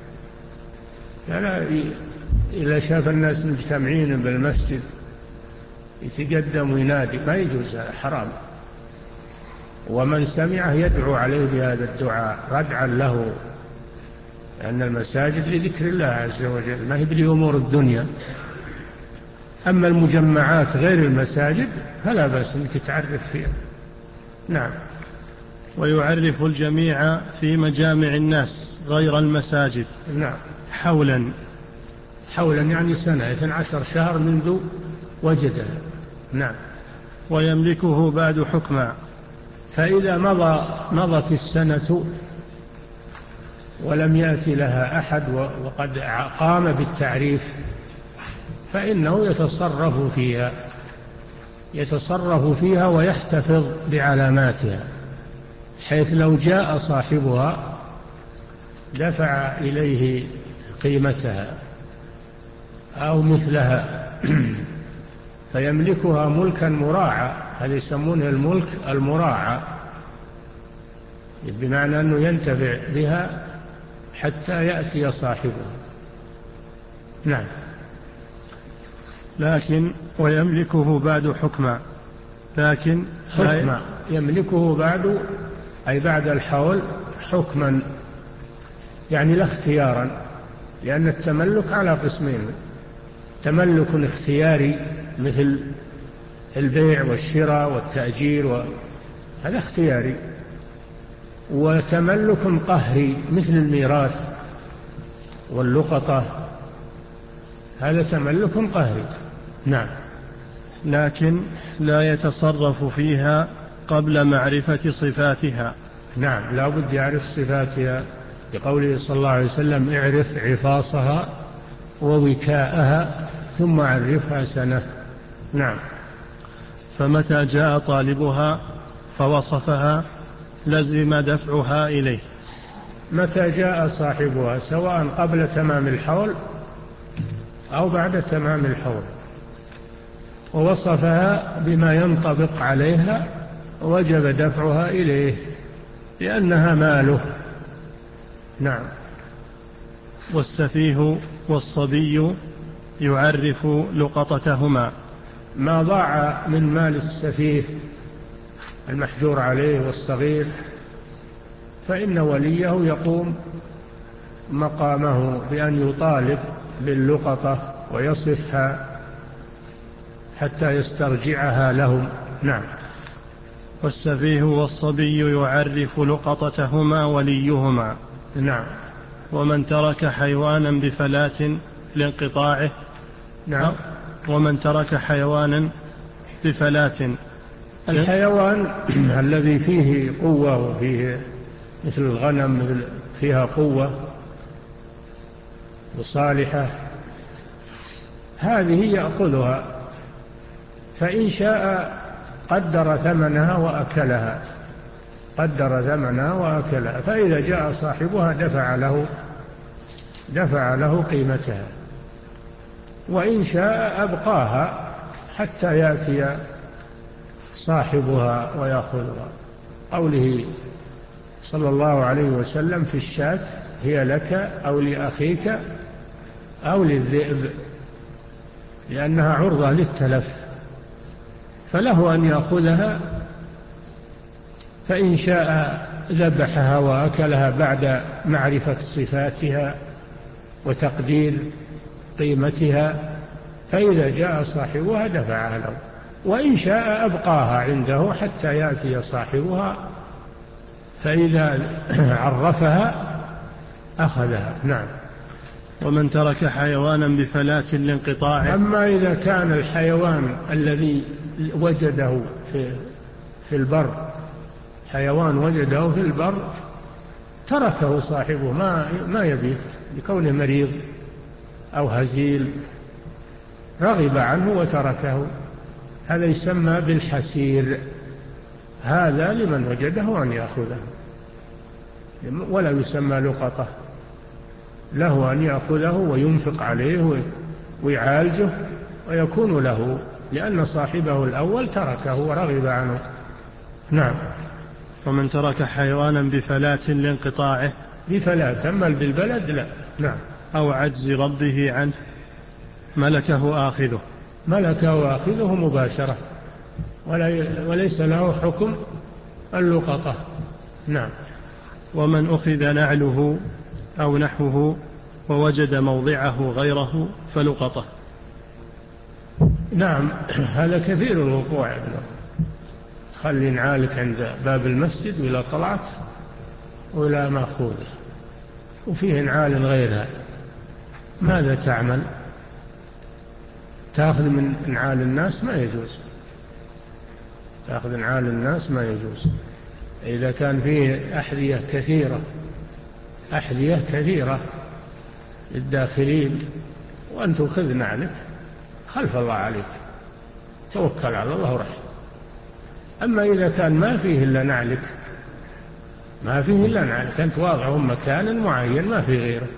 فلا إذا شاف الناس مجتمعين بالمسجد يتقدم وينادي ما يجوز، حرام. ومن سمعه يدعو عليه بهذا الدعاء ردعا له، لأن المساجد لذكر الله عز وجل، ما هي بأمور الدنيا. أما المجمعات غير المساجد فلا بأس أنك تعرف فيها. نعم. ويعرف الجميع في مجامع الناس غير المساجد. نعم. حولا. حولا يعني سنة، اثني عشر شهر منذ وجدها. نعم. ويملكه بعد حكما. فإذا مضى مضت السنة ولم يأتي لها أحد وقد قام بالتعريف فإنه يتصرف فيها يتصرف فيها ويحتفظ بعلاماتها، حيث لو جاء صاحبها دفع إليه قيمتها أو مثلها فيملكها ملكا مراعى. هذا يسمونه الملك المراعى، بمعنى أنه ينتفع بها حتى يأتي صاحبها. نعم. لكن ويملكه بعد حكما. لكن حكما يملكه بعد، أي بعد الحول، حكما يعني لا اختيارا، لأن التملك على قسمين: تملك اختياري مثل البيع والشراء والتأجير و... هذا اختياري، وتملك قهري مثل الميراث واللقطة، هذا تملك قهري. نعم. لكن لا يتصرف فيها قبل معرفة صفاتها. نعم، لا بد يعرف صفاتها، بقوله صلى الله عليه وسلم: اعرف عفاصها ووكاءها ثم عرفها سنة. نعم. فمتى جاء طالبها فوصفها لزم دفعها إليه. متى جاء صاحبها سواء قبل تمام الحول أو بعد تمام الحول ووصفها بما ينطبق عليها وجب دفعها إليه لأنها ماله. نعم. والسفيه والصبي يعرف لقطتهما. ما ضاع من مال السفيه المحجور عليه والصغير فإن وليه يقوم مقامه بأن يطالب باللقطة ويصفها حتى يسترجعها لهم. نعم. والسفيه والصبي يعرف لقطتهما وليهما. نعم. ومن ترك حيوانا بفلاة لانقطاعه. نعم. ومن ترك حيوانا بفلاة. الحيوان الذي فيه قوة وفيه مثل الغنم مثل فيها قوة وصالحة، هذه يأخذها، فإن شاء قدر ثمنها وأكلها قدر ثمنها وأكلها فإذا جاء صاحبها دفع له دفع له قيمتها، وإن شاء أبقاها حتى يأتي صاحبها ويأخذها. قوله صلى الله عليه وسلم في الشاة: هي لك أو لأخيك أو للذئب، لأنها عرضة للتلف، فله أن يأخذها، فإن شاء ذبحها وأكلها بعد معرفة صفاتها وتقدير قيمتها، فإذا جاء صاحبها دفعها له، وإن شاء أبقاها عنده حتى يأتي صاحبها، فإذا عرفها أخذها. نعم. ومن ترك حيوانا بفلاة لانقطاعه. أما إذا كان الحيوان الذي وجده في, في البر حيوان وجده في البر تركه صاحبه ما, ما يبيه لكونه مريض أو هزيل، رغب عنه وتركه، هذا يسمى بالحسير. هذا لمن وجده أن يأخذه، ولا يسمى لقطة، له أن يأخذه وينفق عليه ويعالجه ويكون له، لأن صاحبه الأول تركه ورغب عنه. نعم. ومن ترك حيوانا بفلاة لانقطاعه. بفلاة، أما بالبلد لا. نعم. أو عجز ربه عنه ملكه آخذه. ملكه آخذه مباشرة، وليس له حكم اللقطة. نعم. ومن أخذ نعله أو نحوه ووجد موضعه غيره فلقطه. نعم، هذا كثير الوقوع. خلي نعالك عند باب المسجد وإلى طلعت وإلى مأخوذ وفيه نعال غيرها، ماذا تعمل؟ تأخذ من نعال الناس؟ ما يجوز، تأخذ نعال الناس ما يجوز. إذا كان فيه أحذية كثيرة أحذية كثيرة للداخلين وأن تأخذ نعلك، خلف الله عليك، توكل على الله ورح. أما إذا كان ما فيه إلا نعلك، ما فيه إلا نعلك، أنت واضعه مكان معين ما فيه غيره،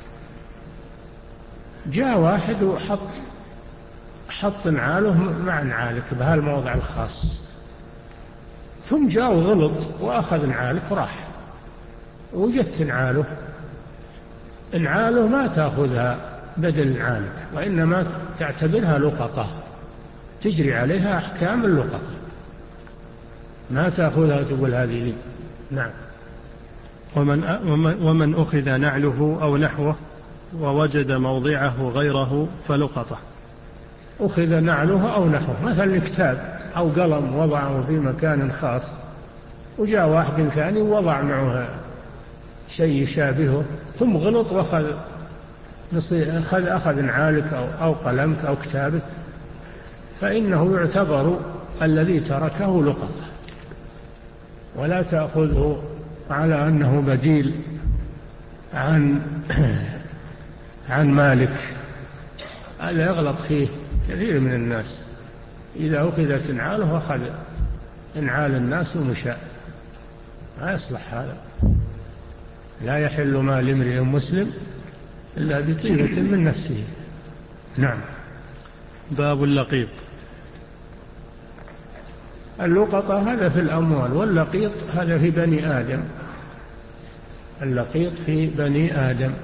جاء واحد وحط حط نعاله مع نعالك بهالموضع الخاص، ثم جاء وغلط وأخذ نعالك وراح، وجدت نعاله نعاله ما تأخذها بدل نعالك، وإنما تعتبرها لقطة تجري عليها أحكام اللقطة، ما تأخذها تقول هذه لي. نعم. ومن, ومن أخذ نعله أو نحوه ووجد موضعه غيره فلقطه. أخذ نعله أو نحوه، مثلا كتاب أو قلم وضعه في مكان خاص، وجاء واحد ثاني ووضع معه شيء يشابهه، ثم غلط وأخذ أخذ, أخذ نعالك أو, أو قلمك أو كتابك، فإنه يعتبر الذي تركه لقطة، ولا تأخذه على أنه بديل عن عن مالك. هذا يغلط فيه كثير من الناس، إذا أخذت نعاله أخذ نعال الناس ومشى، ما يصلح هذا. لا يحل مال امرئ مسلم إلا بطيبة من نفسه. نعم. باب اللقيط. اللقطة هذا في الأموال، واللقيط هذا في بني آدم. اللقيط في بني آدم.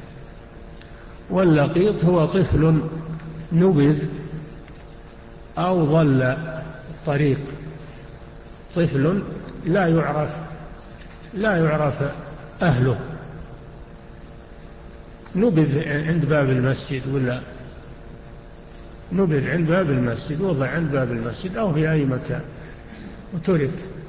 واللقيط هو طفل نبذ أو ضل الطريق، طفل لا يعرف لا يعرف أهله، نبذ عند باب المسجد، ولا نبذ عند باب المسجد، وضع عند باب المسجد أو في أي مكان وترك،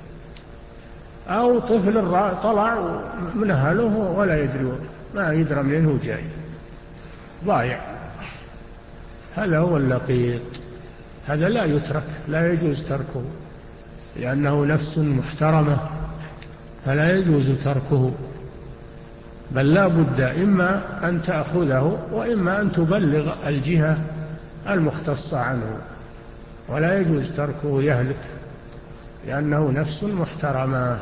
أو طفل طلع من أهله ولا يدري، ما يدرى منه جاي، ضايع، هذا هو اللقيط. هذا لا يترك، لا يجوز تركه، لأنه نفس محترمة فلا يجوز تركه، بل لا بد إما أن تأخذه وإما أن تبلغ الجهة المختصة عنه، ولا يجوز تركه يهلك، لأنه نفس محترمة.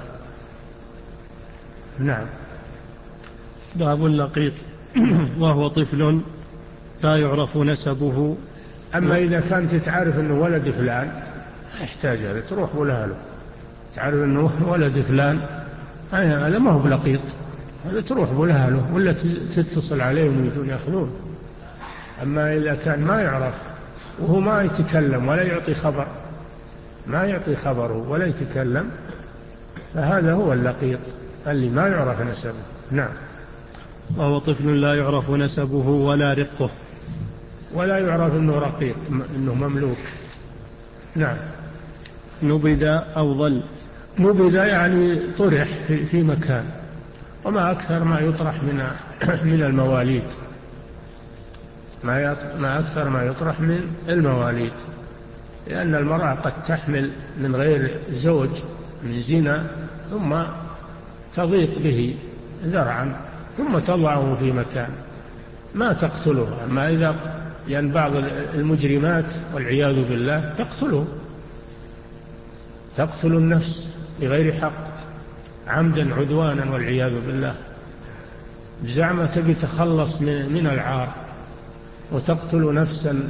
نعم. باب اللقيط. وهو طفل لا يعرف نسبه. أما إذا كانت تعرف أنه ولد فلان يحتاج هذا، تروح ولا له، تعرف أنه ولد فلان هذا ما هو بلقيط، هذا تروح ولا له، ولا تتصل عليهم ويجون يأخذون. أما إذا كان ما يعرف وهو ما يتكلم ولا يعطي خبر، ما يعطي خبره ولا يتكلم، فهذا هو اللقيط اللي ما يعرف نسبه. نعم. وهو طفل لا يعرف نسبه ولا رقه، ولا يعرف أنه رقيق، أنه مملوك. نعم. نبذ أو ظل. نبذ يعني طرح في مكان، وما أكثر ما يطرح من من المواليد، ما أكثر ما يطرح من المواليد، لأن المرأة قد تحمل من غير زوج من زنا ثم تضيق به ذرعا ثم تضعه في مكان ما تقتله. أما إذا لأن بعض المجرمات والعياذ بالله تقتله، تقتل النفس بغير حق عمدا عدوانا والعياذ بالله، بزعمة تبي تخلص من العار وتقتل نفسا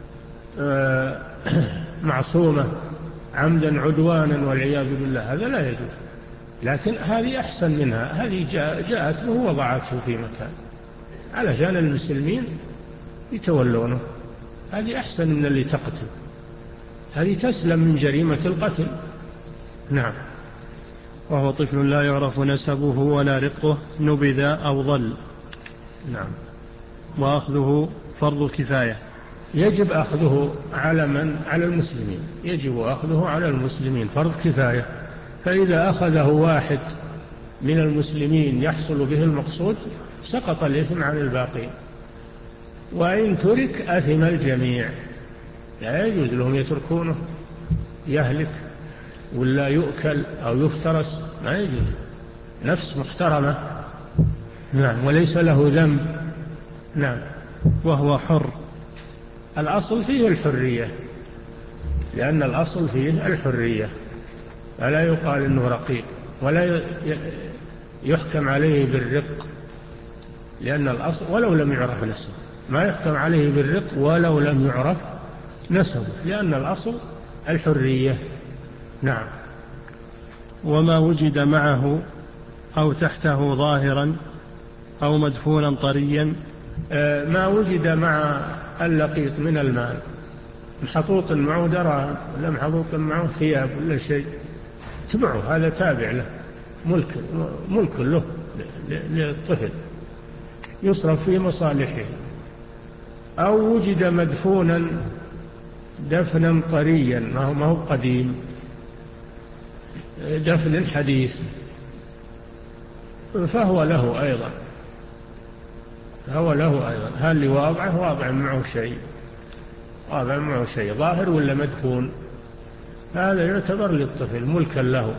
معصومة عمدا عدوانا والعياذ بالله، هذا لا يجوز. لكن هذه أحسن منها، هذه جاءت له وضعته في مكان علشان المسلمين يتولونه، هذه أحسن من اللي تقتل، هذه تسلم من جريمة القتل. نعم. وهو طفل لا يعرف نسبه ولا رقه نبذ أو ضل. نعم. وأخذه فرض كفاية، يجب أخذه على من؟ على المسلمين، يجب أخذه على المسلمين فرض كفاية. فإذا أخذه واحد من المسلمين يحصل به المقصود سقط الإثم عن الباقين، وإن ترك أثم الجميع، لا يجوز لهم يتركونه يهلك ولا يؤكل أو يفترس، ما يجوز، نفس محترمة. نعم. وليس له ذنب. نعم. وهو حر، الأصل فيه الحرية، لأن الأصل فيه الحرية، فلا يقال إنه رقيق ولا يحكم عليه بالرق، لأن الأصل ولو لم يعرف نسبه، ما يحكم عليه بالرق ولو لم يعرف نسبه، لأن الأصل الحرية. نعم. وما وجد معه أو تحته ظاهرا أو مدفونا طريا. ما وجد مع اللقيط من المال، محطوط معه دراهم ولا محطوط معه ثياب ولا شيء، تبعه، هذا تابع له، ملك ملك له للطفل يصرف في مصالحه. أو وجد مدفونا دفنا طريا، ما هو قديم، دفن حديث، فهو له أيضا، هو له أيضا. هل اللي واضعه واضع معه شيء، واضع معه شيء ظاهر ولا مدفون، هذا يعتبر للطفل ملكا له.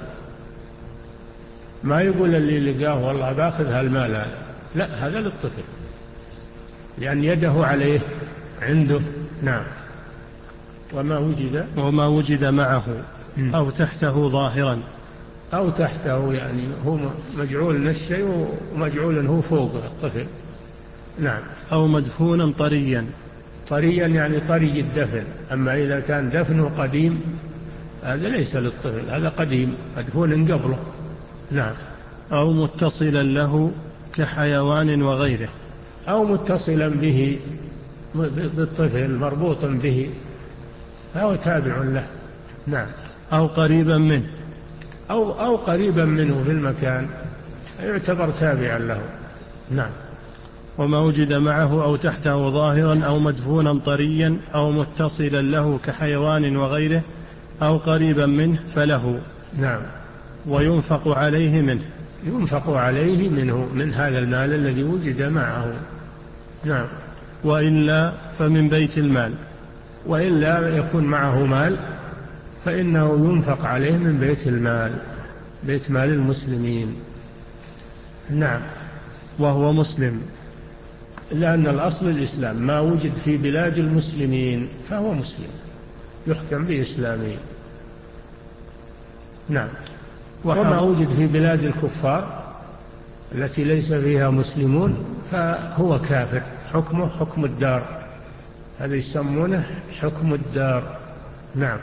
ما يقول اللي لقاه والله باخذ هالمال هذا، لا، هذا للطفل لأن يده عليه عنده. نعم. وما وجد وما وجد معه أو تحته ظاهرا، أو تحته يعني هو مجعول الشيء ومجعول هو فوق الطفل. نعم. أو مدفونا طريا، طريا يعني طري الدفن. أما إذا كان دفنه قديم هذا ليس للطفل، هذا قديم مدفون قبله. نعم. أو متصلا له كحيوان وغيره، أو متصلا به بالطفل مربوطا به فهو تابع له. نعم. أو قريبا منه، أو, أو قريبا منه في المكان يعتبر تابعا له. نعم. وما وجد معه أو تحته ظاهرا أو مدفونا طريا أو متصلا له كحيوان وغيره أو قريبا منه فله. نعم. وينفق عليه منه، ينفق عليه منه من هذا المال الذي وجد معه. نعم. وإلا فمن بيت المال، وإلا يكون معه مال فإنه ينفق عليه من بيت المال، بيت مال المسلمين. نعم. وهو مسلم، لأن الأصل الإسلام، ما وجد في بلاد المسلمين فهو مسلم يحكم بإسلامه. نعم. وما وجد في بلاد الكفار التي ليس فيها مسلمون فهو كافر، حكمه حكم الدار، هذا يسمونه حكم الدار. نعم.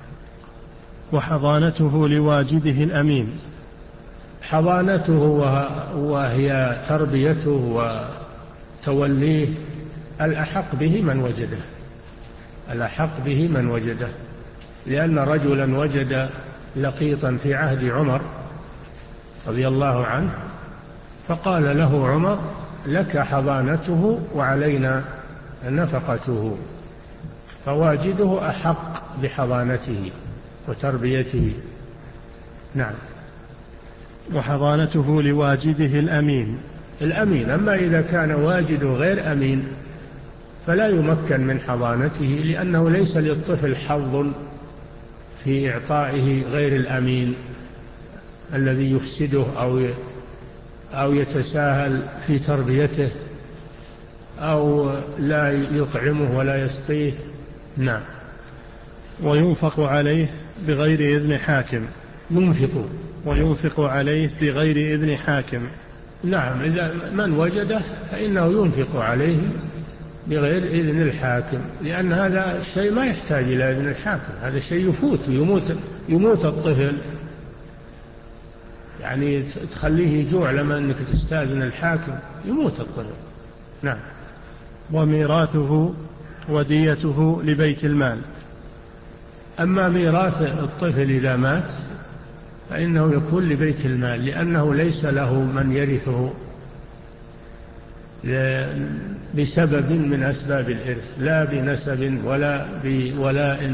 وحضانته لواجده الأمين، حضانته وهي تربيته وتوليه الأحق به من وجده، الأحق به من وجده، لأن رجلا وجد لقيطا في عهد عمر رضي الله عنه فقال له عمر لك حضانته وعلينا نفقته، فواجده أحق بحضانته وتربيته. نعم. وحضانته لواجده الأمين. الأمين. أما إذا كان واجده غير أمين فلا يمكن من حضانته، لأنه ليس للطفل حظ في إعطائه غير الأمين الذي يفسده أو أو يتساهل في تربيته أو لا يطعمه ولا يسقيه. نعم. وينفق عليه بغير إذن حاكم. ينفق وينفق عليه بغير إذن حاكم. نعم، إذا من وجده فإنه ينفق عليه بغير إذن الحاكم، لأن هذا الشيء ما يحتاج إلى إذن الحاكم، هذا الشيء يفوت يموت, يموت الطفل، يعني تخليه يجوع لما أنك تستأذن الحاكم يموت الطفل. نعم. وميراثه وديته لبيت المال. أما ميراث الطفل إذا مات فإنه يكون لبيت المال، لأنه ليس له من يرثه بسبب من أسباب الإرث، لا بنسب ولا بولاء،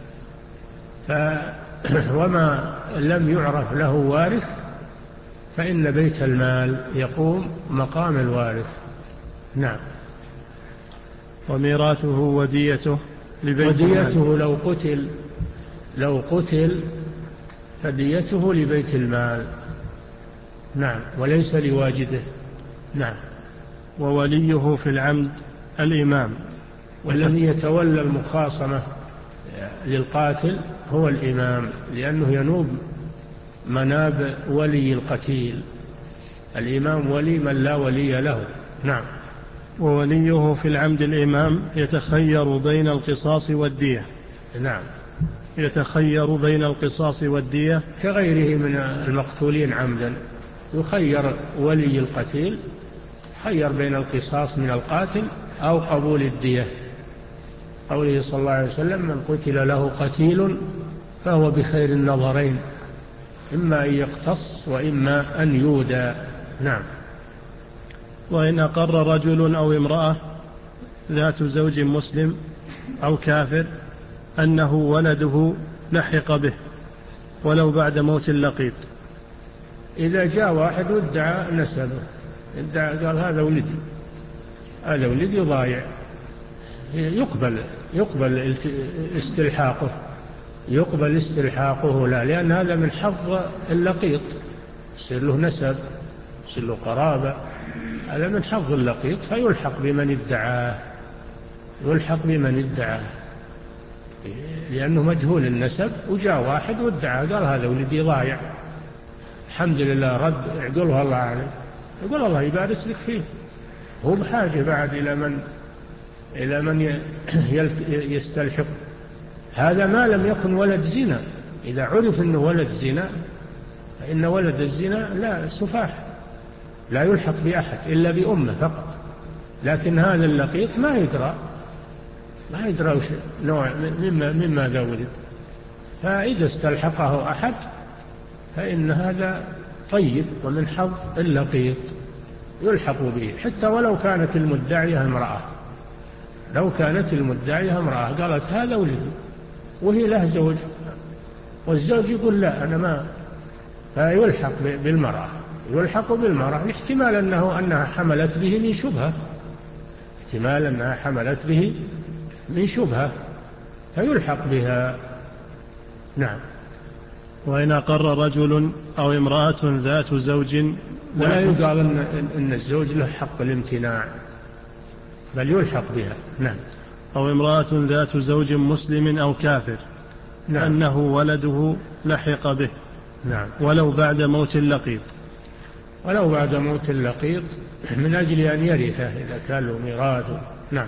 وما لم يعرف له وارث فإن بيت المال يقوم مقام الوارث. نعم. وميراثه وديته لبيت وديته لو قتل لو قتل فديته لبيت المال. نعم، وليس لواجده. نعم. ووليه في العمد الإمام. والذي يتولى المخاصمة للقاتل هو الإمام، لأنه ينوب مناب ولي القتيل. الإمام ولي من لا ولي له. نعم. ووليه في العمد الإمام يتخير بين القصاص والدية. نعم. يتخير بين القصاص والدية كغيره من المقتولين عمدا، يخير ولي القتيل، خير بين القصاص من القاتل أو قبول الدية. قوله صلى الله عليه وسلم: من قتل له قتيل فهو بخير النظرين، إما أن يقتص وإما أن يودى. نعم. وإن أقر رجل أو امرأة ذات زوج مسلم أو كافر أنه ولده لحق به ولو بعد موت اللقيط. إذا جاء واحد وادعى نسبه، ادعى قال هذا ولدي هذا ولدي ضايع، يقبل يقبل استلحاقه يقبل استلحاقه لا، لأن هذا من حظ اللقيط، يصير له نسب، يصير له قرابة، هذا من حظ اللقيط، فيلحق بمن ادعاه يلحق بمن ادعاه لأنه مجهول النسب. وجاء واحد وادعى قال هذا ولدي ضايع، الحمد لله رد، يقولها الله عليه، يقول الله يبارك لك فيه، هو بحاجة بعد إلى من إلى من يستلحق. هذا ما لم يكن ولد زنا، إذا عرف أنه ولد زنا فإن ولد الزنا لا سفاح، لا يلحق بأحد إلا بأمه فقط. لكن هذا اللقيط ما يدرى ما يدرى وش نوع مما مما ذا ولد، فإذا استلحقه أحد فإن هذا طيب ومن حظ اللقيط يلحق به، حتى ولو كانت المدعية امرأة. لو كانت المدعية امرأة قالت هذا ولدي وهي له زوج، والزوج يقول لا أنا ما، فيلحق بالمرأة يلحق بالمرأة احتمال أنه أنها حملت به من شبهة احتمال أنها حملت به من شبهة فيلحق بها. نعم. وإن أقر رجل أو امرأة ذات زوج، ولا يقال إن, إن الزوج له حق الامتناع، بل يلحق بها. نعم. أو امرأة ذات زوج مسلم أو كافر. نعم. أنه ولده لحق به. نعم. ولو بعد موت اللقيط. ولو بعد موت اللقيط من أجل أن يرثه إذا كان له ميراث. نعم.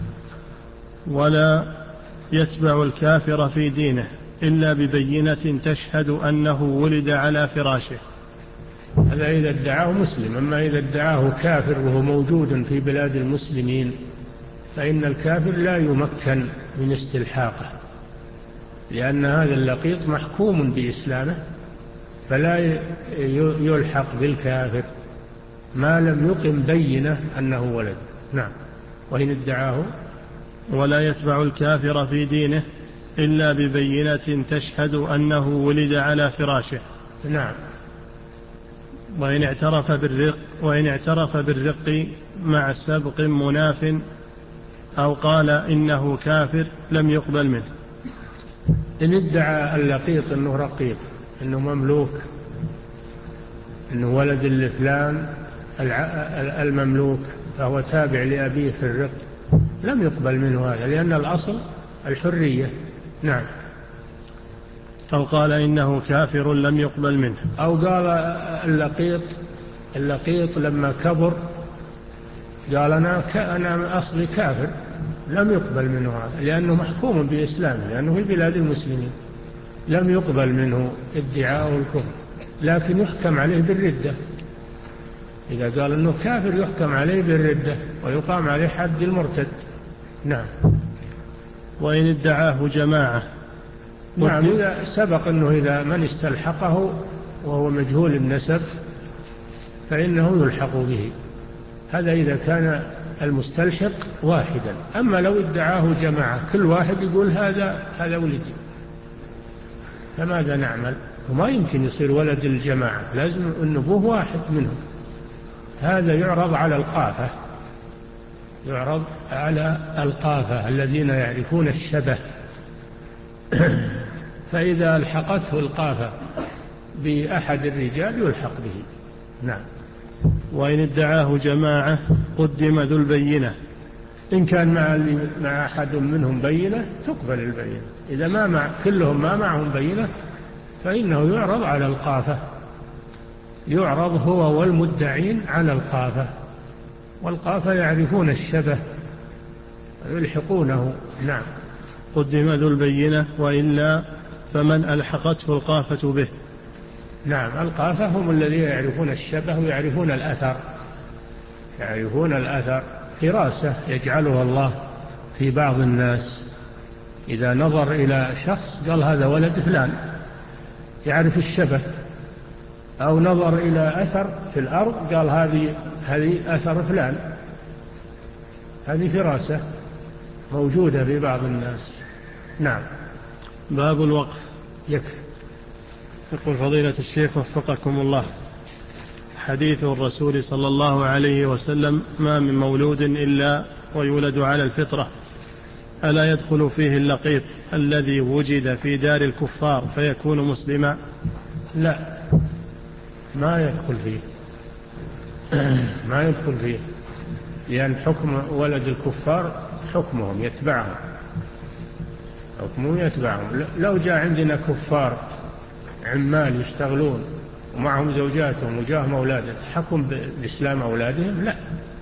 ولا يتبع الكافر في دينه إلا ببينة تشهد أنه ولد على فراشه. هذا إذا ادعاه مسلم. أما إذا ادعاه كافر وهو موجود في بلاد المسلمين فإن الكافر لا يمكن من استلحاقه، لأن هذا اللقيط محكوم بإسلامه، فلا يلحق بالكافر ما لم يقم بينة أنه ولد. نعم. وإن ادعاه. ولا يتبع الكافر في دينه إلا ببينة تشهد أنه ولد على فراشه. نعم. وإن اعترف بالرق وإن اعترف بالرق مع سبق مناف أو قال إنه كافر لم يقبل منه. إن ادعى اللقيط أنه رقيق، أنه مملوك، أنه ولد لفلان المملوك فهو تابع لأبيه في الرق، لم يقبل منه هذا، لأن الأصل الحرية. نعم. أو قال إنه كافر لم يقبل منه. أو قال اللقيط اللقيط لما كبر قال أنا, أنا أصلي كافر، لم يقبل منه هذا، لأنه محكوم بإسلامه، لأنه في بلاد المسلمين، لم يقبل منه ادعاء الكفر، لكن يحكم عليه بالردة. إذا قال أنه كافر يحكم عليه بالردة ويقام عليه حد المرتد. نعم. وإن ادعاه جماعة. نعم. إذا سبق أنه إذا من استلحقه وهو مجهول النسب فإنه يلحق به، هذا إذا كان المستلحق واحدا. أما لو ادعاه جماعة كل واحد يقول هذا هذا ولدي، فماذا نعمل؟ وما يمكن يصير ولد الجماعة، لازم النبوه واحد منهم. هذا يعرض على القافة، يعرض على القافة الذين يعرفون الشبه فإذا الحقته القافة بأحد الرجال يلحق به. نعم. وإن ادعاه جماعة قدم ذو البينة. إن كان مع, مع أحد منهم بينة تقبل البينة، إذا ما مع كلهم ما معهم بينة فإنه يعرض على القافة، يعرض هو والمدعين على القافة، والقافة يعرفون الشبه يلحقونه. نعم. قدم ذو البينة وإلا فمن ألحقته القافة به. نعم. القافة هم الذين يعرفون الشبه ويعرفون الأثر، يعرفون الأثر فراسة يجعلها الله في بعض الناس، إذا نظر إلى شخص قال هذا ولد فلان يعرف الشبه، أو نظر إلى أثر في الأرض قال هذه هذه أثر فلان، هذه فراسة موجودة في بعض الناس. نعم. باب الوقف. يكفي. يقول فضيلة الشيخ وفقكم الله: حديث الرسول صلى الله عليه وسلم ما من مولود إلا ويولد على الفطرة، ألا يدخل فيه اللقيط الذي وجد في دار الكفار فيكون مسلما؟ لا، ما يدخل فيه ما يدخل فيه لأن حكم ولد الكفار حكمهم يتبعهم، حكمهم يتبعهم. لو جاء عندنا كفار عمال يشتغلون ومعهم زوجاتهم وجاهم أولادهم حكم بإسلام أولادهم؟ لا،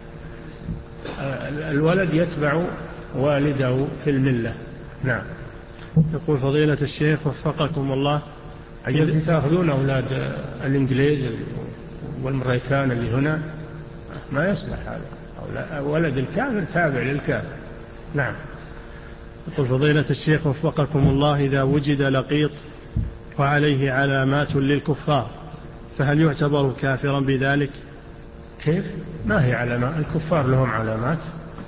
الولد يتبع والده في الملة. نعم. يقول فضيلة الشيخ وفقكم الله: أجل تأخذون أولاد الإنجليز والمريكان اللي هنا ما يصلح هذا، ولد الكافر تابع للكافر. نعم. يقول فضيلة الشيخ وفقكم الله: إذا وجد لقيط وعليه علامات للكفار فهل يعتبر كافرا بذلك؟ كيف؟ ما هي علامات؟ الكفار لهم علامات،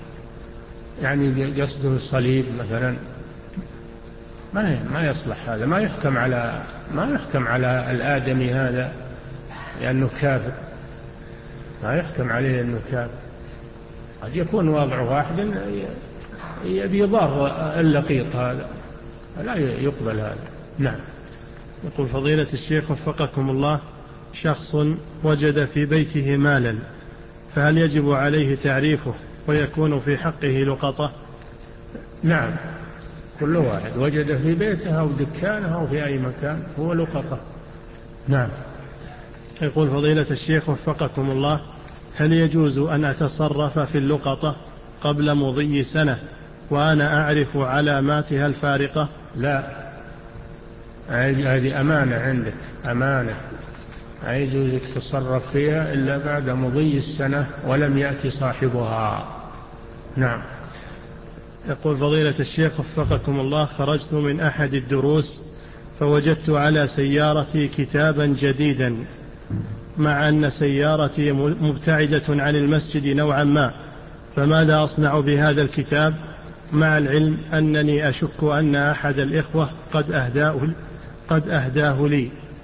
يعني قصده الصليب مثلا، ما ما يصلح هذا، ما يحكم على ما يحكم على الآدمي هذا لأنه كافر، ما يحكم عليه أنه كافر. قد يكون واضع واحد يبي يضار اللقيط هذا، لا يقبل هذا. نعم. يقول فضيلة الشيخ وفقكم الله: شخص وجد في بيته مالا فهل يجب عليه تعريفه ويكون في حقه لقطة؟ نعم، كل واحد وجد في بيته أو دكانه أو في أي مكان هو لقطة. نعم. يقول فضيلة الشيخ وفقكم الله: هل يجوز أن أتصرف في اللقطة قبل مضي سنة وأنا أعرف علاماتها الفارقة؟ لا، هذه أمانة عندك، أمانة لا يجوز لك تتصرف فيها إلا بعد مضي السنة ولم يأتي صاحبها. نعم. يقول فضيلة الشيخ وفقكم الله: خرجت من أحد الدروس فوجدت على سيارتي كتابا جديدا مع أن سيارتي مبتعدة عن المسجد نوعا ما، فماذا أصنع بهذا الكتاب مع العلم أنني أشك أن أحد الإخوة قد أهداه, قد أهداه لي؟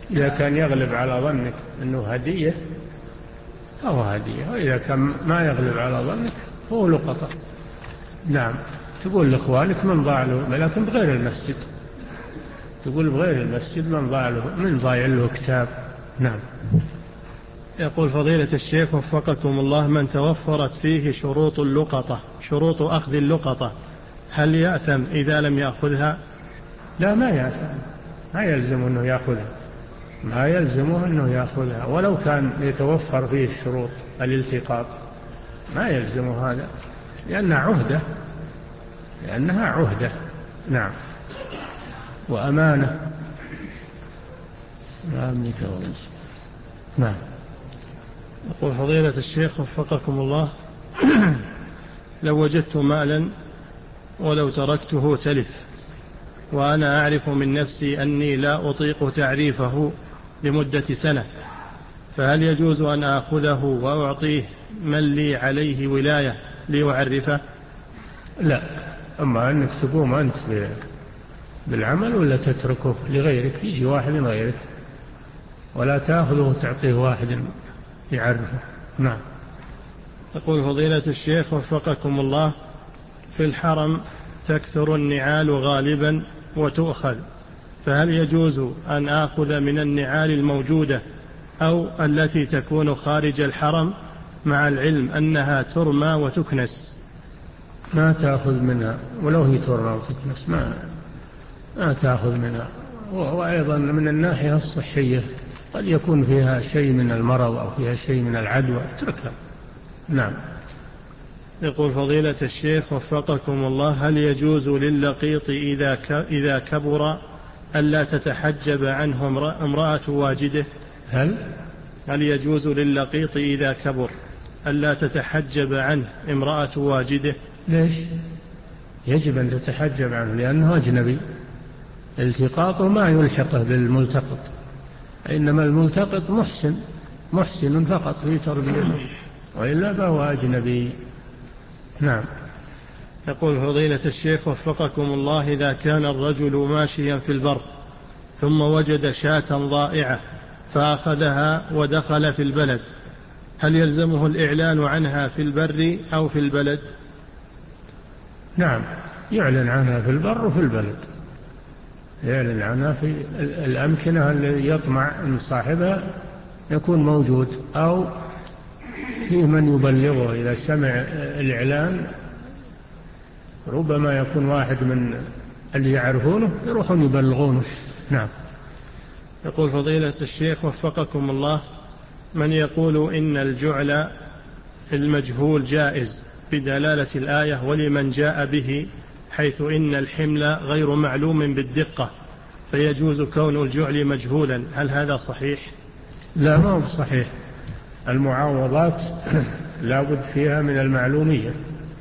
إذا كان يغلب على ظنك أنه هدية فهو هدية، وإذا كان ما يغلب على ظنك فهو لقطة. نعم، تقول لإخوانك من ضاع له، لكن بغير المسجد، تقول بغير المسجد من ضاع له، من ضايع له كتاب. نعم. يقول فضيلة الشيخ وفقكم الله، من توفرت فيه شروط اللقطة، شروط أخذ اللقطة، هل يأثم إذا لم يأخذها؟ لا، ما يأثم، ما يلزم أنه يأخذها، ما يلزمه أنه يأخذها، ولو كان يتوفر فيه الشروط الالتقاط ما يلزمه هذا، لأنها عهدة، لأنها عهدة. نعم، وأمانة. نعم. يقول فضيلة الشيخ وفقكم الله، لو وجدت مالا ولو تركته تلف، وأنا أعرف من نفسي أني لا أطيق تعريفه لمدة سنة، فهل يجوز أن أخذه وأعطيه من لي عليه ولاية ليعرفه؟ لا، أما أنك تقوم أنت بالعمل ولا تتركه لغيرك، يجي واحد غيرك، ولا تأخذه وتعطيه واحد يعرفه. نعم. يقول فضيلة الشيخ وفقكم الله، في الحرم تكثر النعال غالبا وتؤخذ، فهل يجوز أن آخذ من النعال الموجودة أو التي تكون خارج الحرم، مع العلم أنها ترمى وتكنس؟ ما تأخذ منها، ولو هي ترمى وتكنس ما, ما تأخذ منها. وأيضا من الناحية الصحية قد يكون فيها شيء من المرض أو فيها شيء من العدوى، اتركها. نعم. يقول فضيلة الشيخ وفقكم الله، هل يجوز للقيط إذا إذا كبر ألا تتحجب عنه امرأة واجده؟ هل هل يجوز للقيط إذا كبر ألا تتحجب عنه امرأة واجده؟ ليش؟ يجب أن تتحجب عنه لأنه أجنبي، التقاطه ما يلحقه بالملتقط، إنما الملتقط محسن محسن فقط في تربيته، وإلا فهو أجنبي. نعم. يقول فضيلة الشيخ وفقكم الله، إذا كان الرجل ماشيا في البر ثم وجد شاة ضائعة فأخذها ودخل في البلد، هل يلزمه الإعلان عنها في البر أو في البلد؟ نعم، يعلن عنها في البر وفي البلد، يعلن عنها في الأمكنة التي يطمع أن صاحبها يكون موجود، أو في من يبلغه إذا سمع الإعلان، ربما يكون واحد من اللي يعرفونه يروحون يبلغونه. نعم. يقول فضيلة الشيخ وفقكم الله، من يقول إن الجعل المجهول جائز بدلالة الآية ولمن جاء به، حيث إن الحمل غير معلوم بالدقة فيجوز كون الجعل مجهولا، هل هذا صحيح؟ لا، ما هو صحيح. المعاوضات لا بد فيها من المعلومية،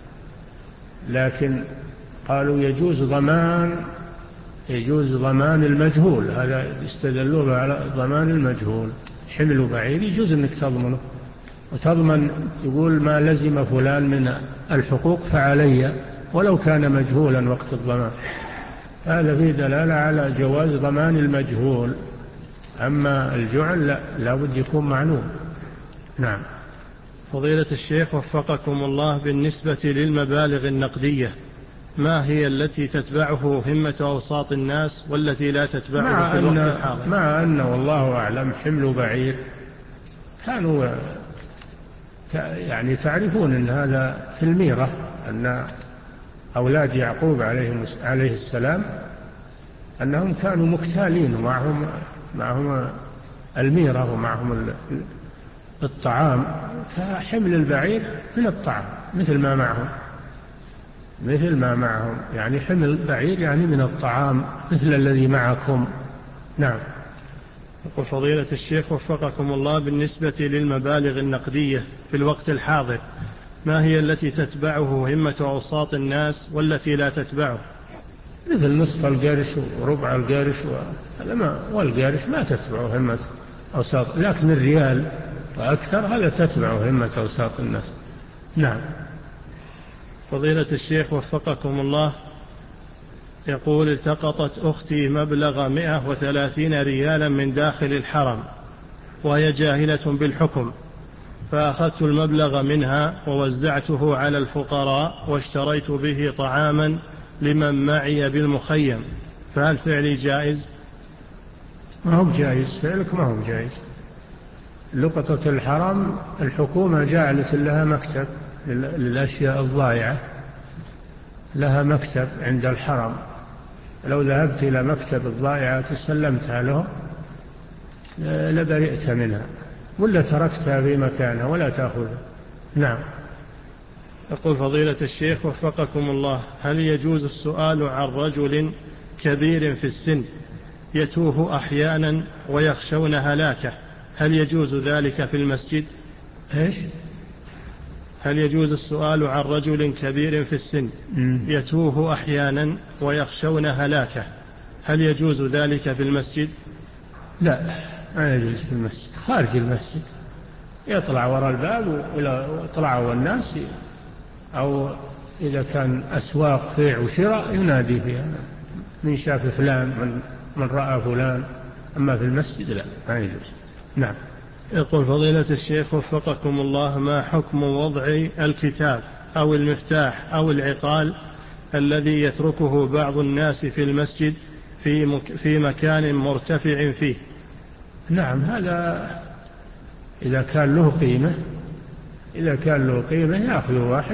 لكن قالوا يجوز ضمان يجوز ضمان المجهول، هذا يستدلون على ضمان المجهول. حمل بعير يجوز أنك تضمنه وتضمن، يقول ما لزم فلان من الحقوق فعلي، ولو كان مجهولا وقت الضمان، هذا فيه دلالة على جواز ضمان المجهول. أما الجعل لا، لا بد يكون معلوم. نعم. فضيلة الشيخ وفقكم الله، بالنسبة للمبالغ النقدية ما هي التي تتبعه همة أوساط الناس والتي لا تتبعه في الوقت الحاضر؟ مع أن والله أعلم حمل بعير كانوا يعني تعرفون أن هذا في الميرة، أن أولاد يعقوب عليه السلام أنهم كانوا مكتالين ومعهم معهم الميرة ومعهم الطعام، فحمل البعير من الطعام مثل ما معهم مثل ما معهم يعني حمل البعير يعني من الطعام مثل الذي معكم. نعم. يقول فضيلة الشيخ وفقكم الله، بالنسبة للمبالغ النقدية في الوقت الحاضر ما هي التي تتبعه همة أوساط الناس والتي لا تتبعه؟ مثل نصف القرش وربع القرش والقرش ما تتبعه همة أوساط، لكن الريال وأكثر هذا تتبعه همة أوساط الناس. نعم. فضيلة الشيخ وفقكم الله، يقول: التقطت أختي مبلغ مئة وثلاثين ريالا من داخل الحرم وهي جاهلة بالحكم، فأخذت المبلغ منها ووزعته على الفقراء واشتريت به طعاما لمن معي بالمخيم، فهل فعلي جائز؟ ما هو جائز، فعلك ما هو جائز. لقطة الحرم الحكومة جعلت لها مكتب للأشياء الضائعة، لها مكتب عند الحرم، لو ذهبت إلى مكتب الضائعة تسلمتها له لبرئت منها، ولا تركتها في مكانها ولا تأخذها. نعم. يقول: فضيلة الشيخ وفقكم الله، هل يجوز السؤال عن رجل كبير في السن يتوه أحيانا ويخشون هلاكه، هل يجوز ذلك في المسجد؟ إيش؟ هل يجوز السؤال عن رجل كبير في السن يتوه أحيانا ويخشون هلاكه، هل يجوز ذلك في المسجد؟ لا، ما يجوز في المسجد، خارج المسجد، يطلع وراء الباب ويطلعوا الناس، أو إذا كان أسواق بيع وشراء ينادي فيها من شاف فلان، من, من رأى فلان، أما في المسجد لا، ما يجوز. نعم. يقول: فضيلة الشيخ وفقكم الله، ما حكم وضع الكتاب أو المفتاح أو العقال الذي يتركه بعض الناس في المسجد في, مك في مكان مرتفع فيه؟ نعم، هذا إذا كان له قيمة، إذا كان له قيمة يأخذ واحد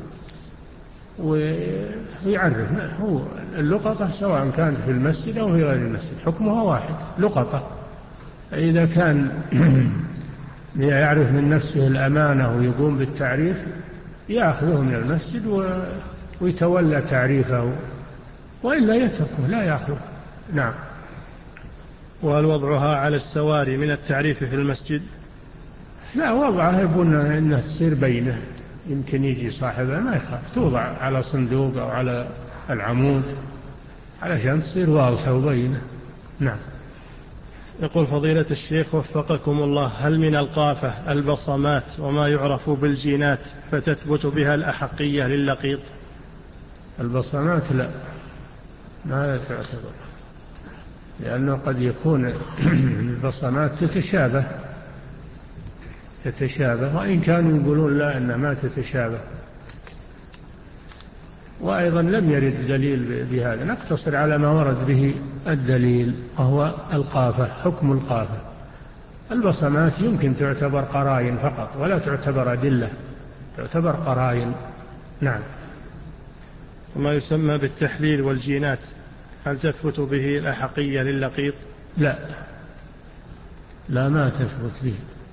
ويعرف. هو اللقطة سواء كانت في المسجد أو في غير المسجد حكمها واحد، لقطة. إذا كان يعرف من نفسه الأمانة ويقوم بالتعريف يأخذه من المسجد ويتولى تعريفه، وإلا يتركه لا يأخذه. نعم. وهل وضعها على السواري من التعريف في المسجد؟ لا، وضعها يبون أنها تصير بينه، يمكن يجي صاحبها ما يخاف، توضع على صندوق أو على العمود علشان تصير واضحة وبينة. نعم. يقول: فضيلة الشيخ وفقكم الله، هل من القافة البصمات وما يعرف بالجينات فتثبت بها الأحقية للقيط؟ البصمات لا، ما تعتبر، لأنه قد يكون البصمات تتشابه تتشابه وإن كانوا يقولون لا أنها ما تتشابه. وأيضا لم يرد دليل بهذا، نقتصر على ما ورد به الدليل وهو القافة، حكم القافة. البصمات يمكن تعتبر قرائن فقط ولا تعتبر أدلة، تعتبر قرائن. نعم. وما يسمى بالتحليل والجينات هل تثبت به الأحقية للقيط؟ لا لا، ما تثبت به.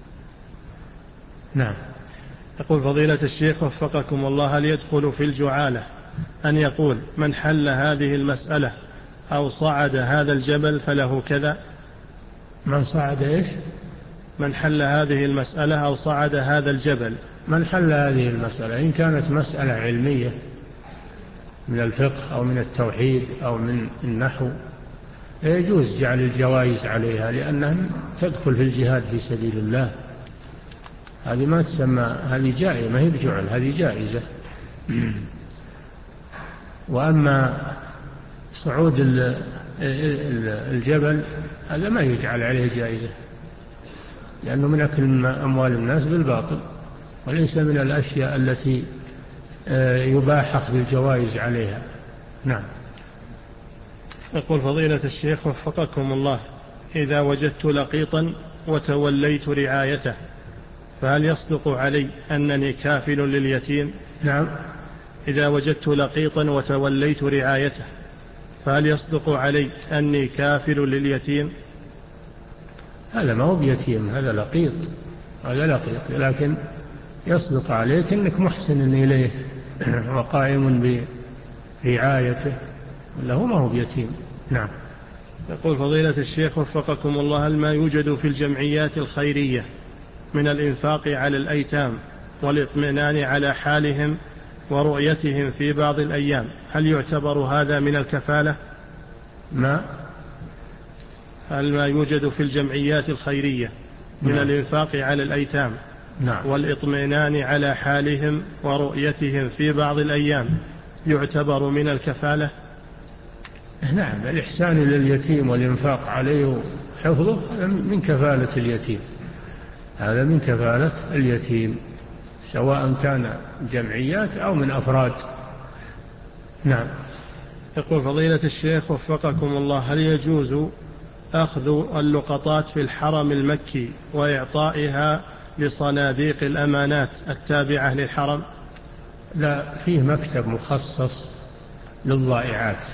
نعم. يقول: فضيلة الشيخ وفقكم الله، هل يدخل في الجعالة أن يقول من حل هذه المسألة أو صعد هذا الجبل فله كذا؟ من صعد إيش؟ من حل هذه المسألة أو صعد هذا الجبل. من حل هذه المسألة إن كانت مسألة علمية من الفقه أو من التوحيد أو من النحو يجوز جعل الجوائز عليها، لأنها تدخل في الجهاد في سبيل الله. هذه ما تسمى، هذه جائزة، ما هي بجعل، هذه جائزة. وأما صعود الجبل هذا ما يجعل عليه جائزة، لأنه من أكل أموال الناس بالباطل، وليس من الأشياء التي يباح أخذ الجوائز عليها. نعم. يقول: فضيلة الشيخ وفقكم الله، إذا وجدت لقيطا وتوليت رعايته فهل يصدق علي أنني كافل لليتيم؟ نعم. إذا وجدت لقيطا وتوليت رعايته فهل يصدق علي أني كافل لليتيم؟ هذا ما هو بيتيم، هذا لقيط، هذا لقيط، لكن يصدق عليك أنك محسن إليه وقائم برعايته، ولا هو ما هو بيتيم. نعم. يقول: فضيلة الشيخ وفقكم الله، هل ما يوجد في الجمعيات الخيرية من الإنفاق على الأيتام والاطمئنان على حالهم ورؤيتهم في بعض الأيام هل يعتبر هذا من الكفالة؟ ما هل ما يوجد في الجمعيات الخيرية من نعم. الإنفاق على الأيتام نعم. والاطمئنان على حالهم ورؤيتهم في بعض الأيام يعتبر من الكفالة؟ نعم، الإحسان إلى اليتيم والإنفاق عليه وحفظه من كفالة اليتيم، هذا من كفالة اليتيم سواء كان جمعيات أو من أفراد. نعم. يقول فضيلة الشيخ وفقكم الله، هل يجوز أخذ اللقطات في الحرم المكي وإعطائها لصناديق الأمانات التابعة للحرم؟ لا، فيه مكتب مخصص للضائعات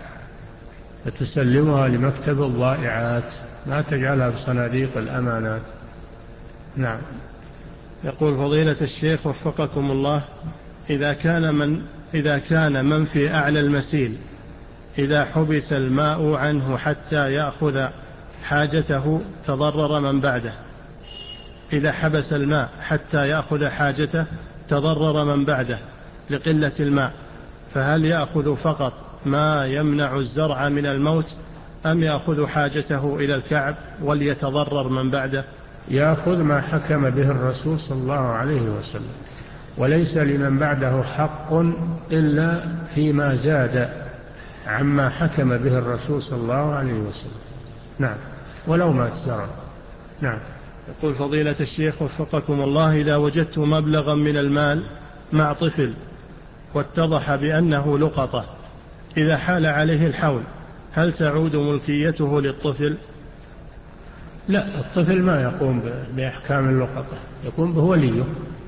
فتسلمها لمكتب الضائعات، ما تجعلها بصناديق الأمانات. نعم. يقول فضيلة الشيخ وفقكم الله، إذا كان من إذا كان من في أعلى المسيل إذا حبس الماء عنه حتى يأخذ حاجته تضرر من بعده، إذا حبس الماء حتى يأخذ حاجته تضرر من بعده لقلة الماء، فهل يأخذ فقط ما يمنع الزرع من الموت أم يأخذ حاجته إلى الكعب وليتضرر من بعده؟ يأخذ ما حكم به الرسول صلى الله عليه وسلم، وليس لمن بعده حق إلا فيما زاد عما حكم به الرسول صلى الله عليه وسلم. نعم، ولو ما الزرع. نعم. يقول فضيلة الشيخ وفقكم الله، إذا وجدت مبلغا من المال مع طفل واتضح بأنه لقطة، إذا حال عليه الحول هل تعود ملكيته للطفل؟ لا، الطفل ما يقوم بأحكام اللقطة، يقوم به وليه،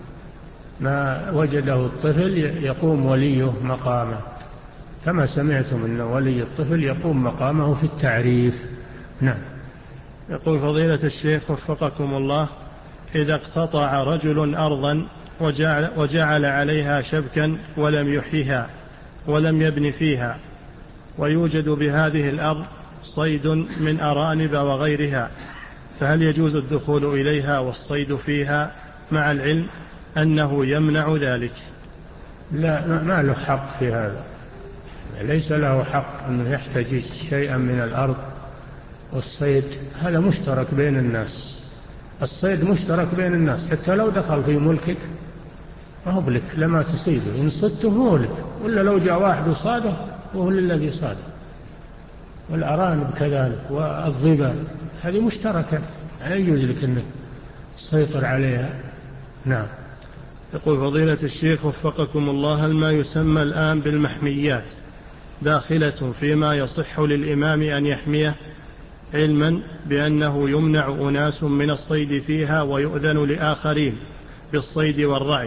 ما وجده الطفل يقوم وليه مقامه، كما سمعتم أن ولي الطفل يقوم مقامه في التعريف. نعم. يقول فضيلة الشيخ وفقكم الله، إذا اقتطع رجل أرضا وجعل, وجعل عليها شبكا ولم يحيها ولم يبن فيها، ويوجد بهذه الأرض صيد من أرانب وغيرها، فهل يجوز الدخول إليها والصيد فيها مع العلم أنه يمنع ذلك؟ لا، ما له حق في هذا، ليس له حق أنه يحتجز شيئا من الأرض. والصيد هذا مشترك بين الناس، الصيد مشترك بين الناس، حتى لو دخل في ملكك ما هو بلك لما تصيده، إن صدته هو لك، ولا لو جاء واحد وصاده وهو للذي صاده. والأرانب كذلك والظبا هذه مشتركة، لا يجوز لك أنك تسيطر عليها. نعم. يقول فضيلة الشيخ وفقكم الله، هل ما يسمى الآن بالمحميات داخلة فيما يصح للإمام أن يحميه، علما بأنه يمنع أناس من الصيد فيها ويؤذن لآخرين بالصيد والرعي؟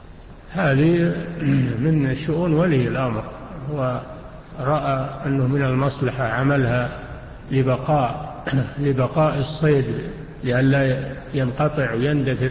هذه من شؤون ولي الأمر، ورأى أنه من المصلحة عملها لبقاء لبقاء الصيد لئلا ينقطع ويندثر،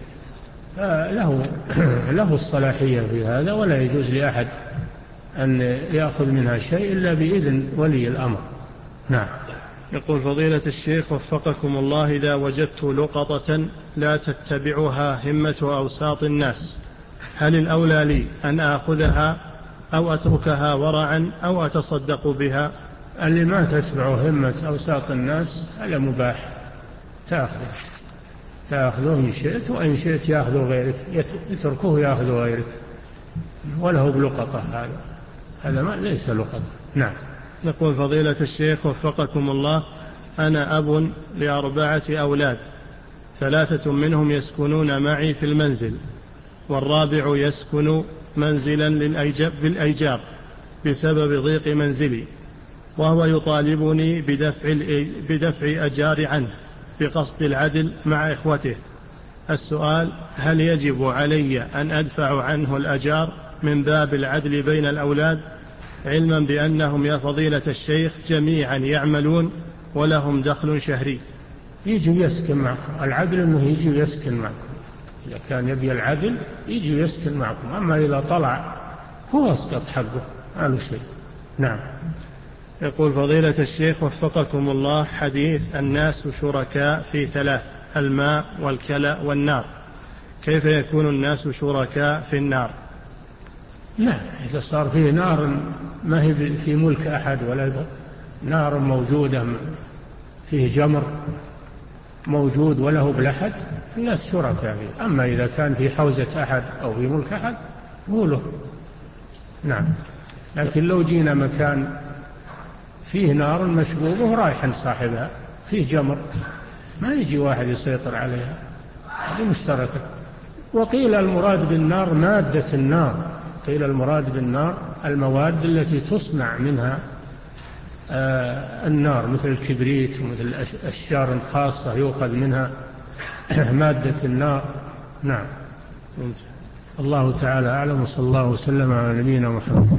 له له الصلاحية في هذا، ولا يجوز لأحد أن يأخذ منها شيء إلا بإذن ولي الأمر. نعم. يقول فضيلة الشيخ وفقكم الله، إذا وجدت لقطة لا تتبعها همة أوساط الناس، هل الأولى لي أن آخذها أو أتركها ورعا أو أتصدق بها؟ اللي ما تتبع همة أوساط الناس هذا مباح، تأخذه تأخذه إن شئت، وإن شئت يأخذه غيرك، يتركه يأخذه غيرك، وله بلقطة، هذا هذا ما ليس لقطة. نعم. يقول فضيلة الشيخ وفقكم الله، أنا أب لأربعة أولاد، ثلاثة منهم يسكنون معي في المنزل، والرابع يسكن منزلا بالأيجار بسبب ضيق منزلي، وهو يطالبني بدفع, بدفع أجار عنه بقصد العدل مع إخوته. السؤال: هل يجب علي أن أدفع عنه الأجار من باب العدل بين الأولاد، علما بأنهم يا فضيلة الشيخ جميعا يعملون ولهم دخل شهري؟ يجي يسكن معكم، العدل أنه يجي يسكن معكم، إذا كان يبي العدل يجي يسكن معكم، أما إذا طلع هو أسقط حقه ما له شيء. نعم. يقول فضيلة الشيخ وفقكم الله، حديث الناس شركاء في ثلاث: الماء والكلى والنار، كيف يكون الناس شركاء في النار؟ لا، إذا صار فيه نار ما هي في ملك أحد، ولا نار موجودة فيه جمر موجود وله بلحد، الناس شركاء فيه. أما إذا كان في حوزة أحد أو في ملك أحد هو له. نعم. لكن لو جينا مكان فيه نار مشبوبة رايحا صاحبها، فيه جمر، ما يجي واحد يسيطر عليها، هذه مشتركة. وقيل المراد بالنار مادة النار، قيل المراد بالنار المواد التي تصنع منها آه النار، مثل الكبريت ومثل أشجار خاصة يؤخذ منها مادة النار. نعم. الله تعالى أعلم، وصلى الله وسلم على نبينا محمد.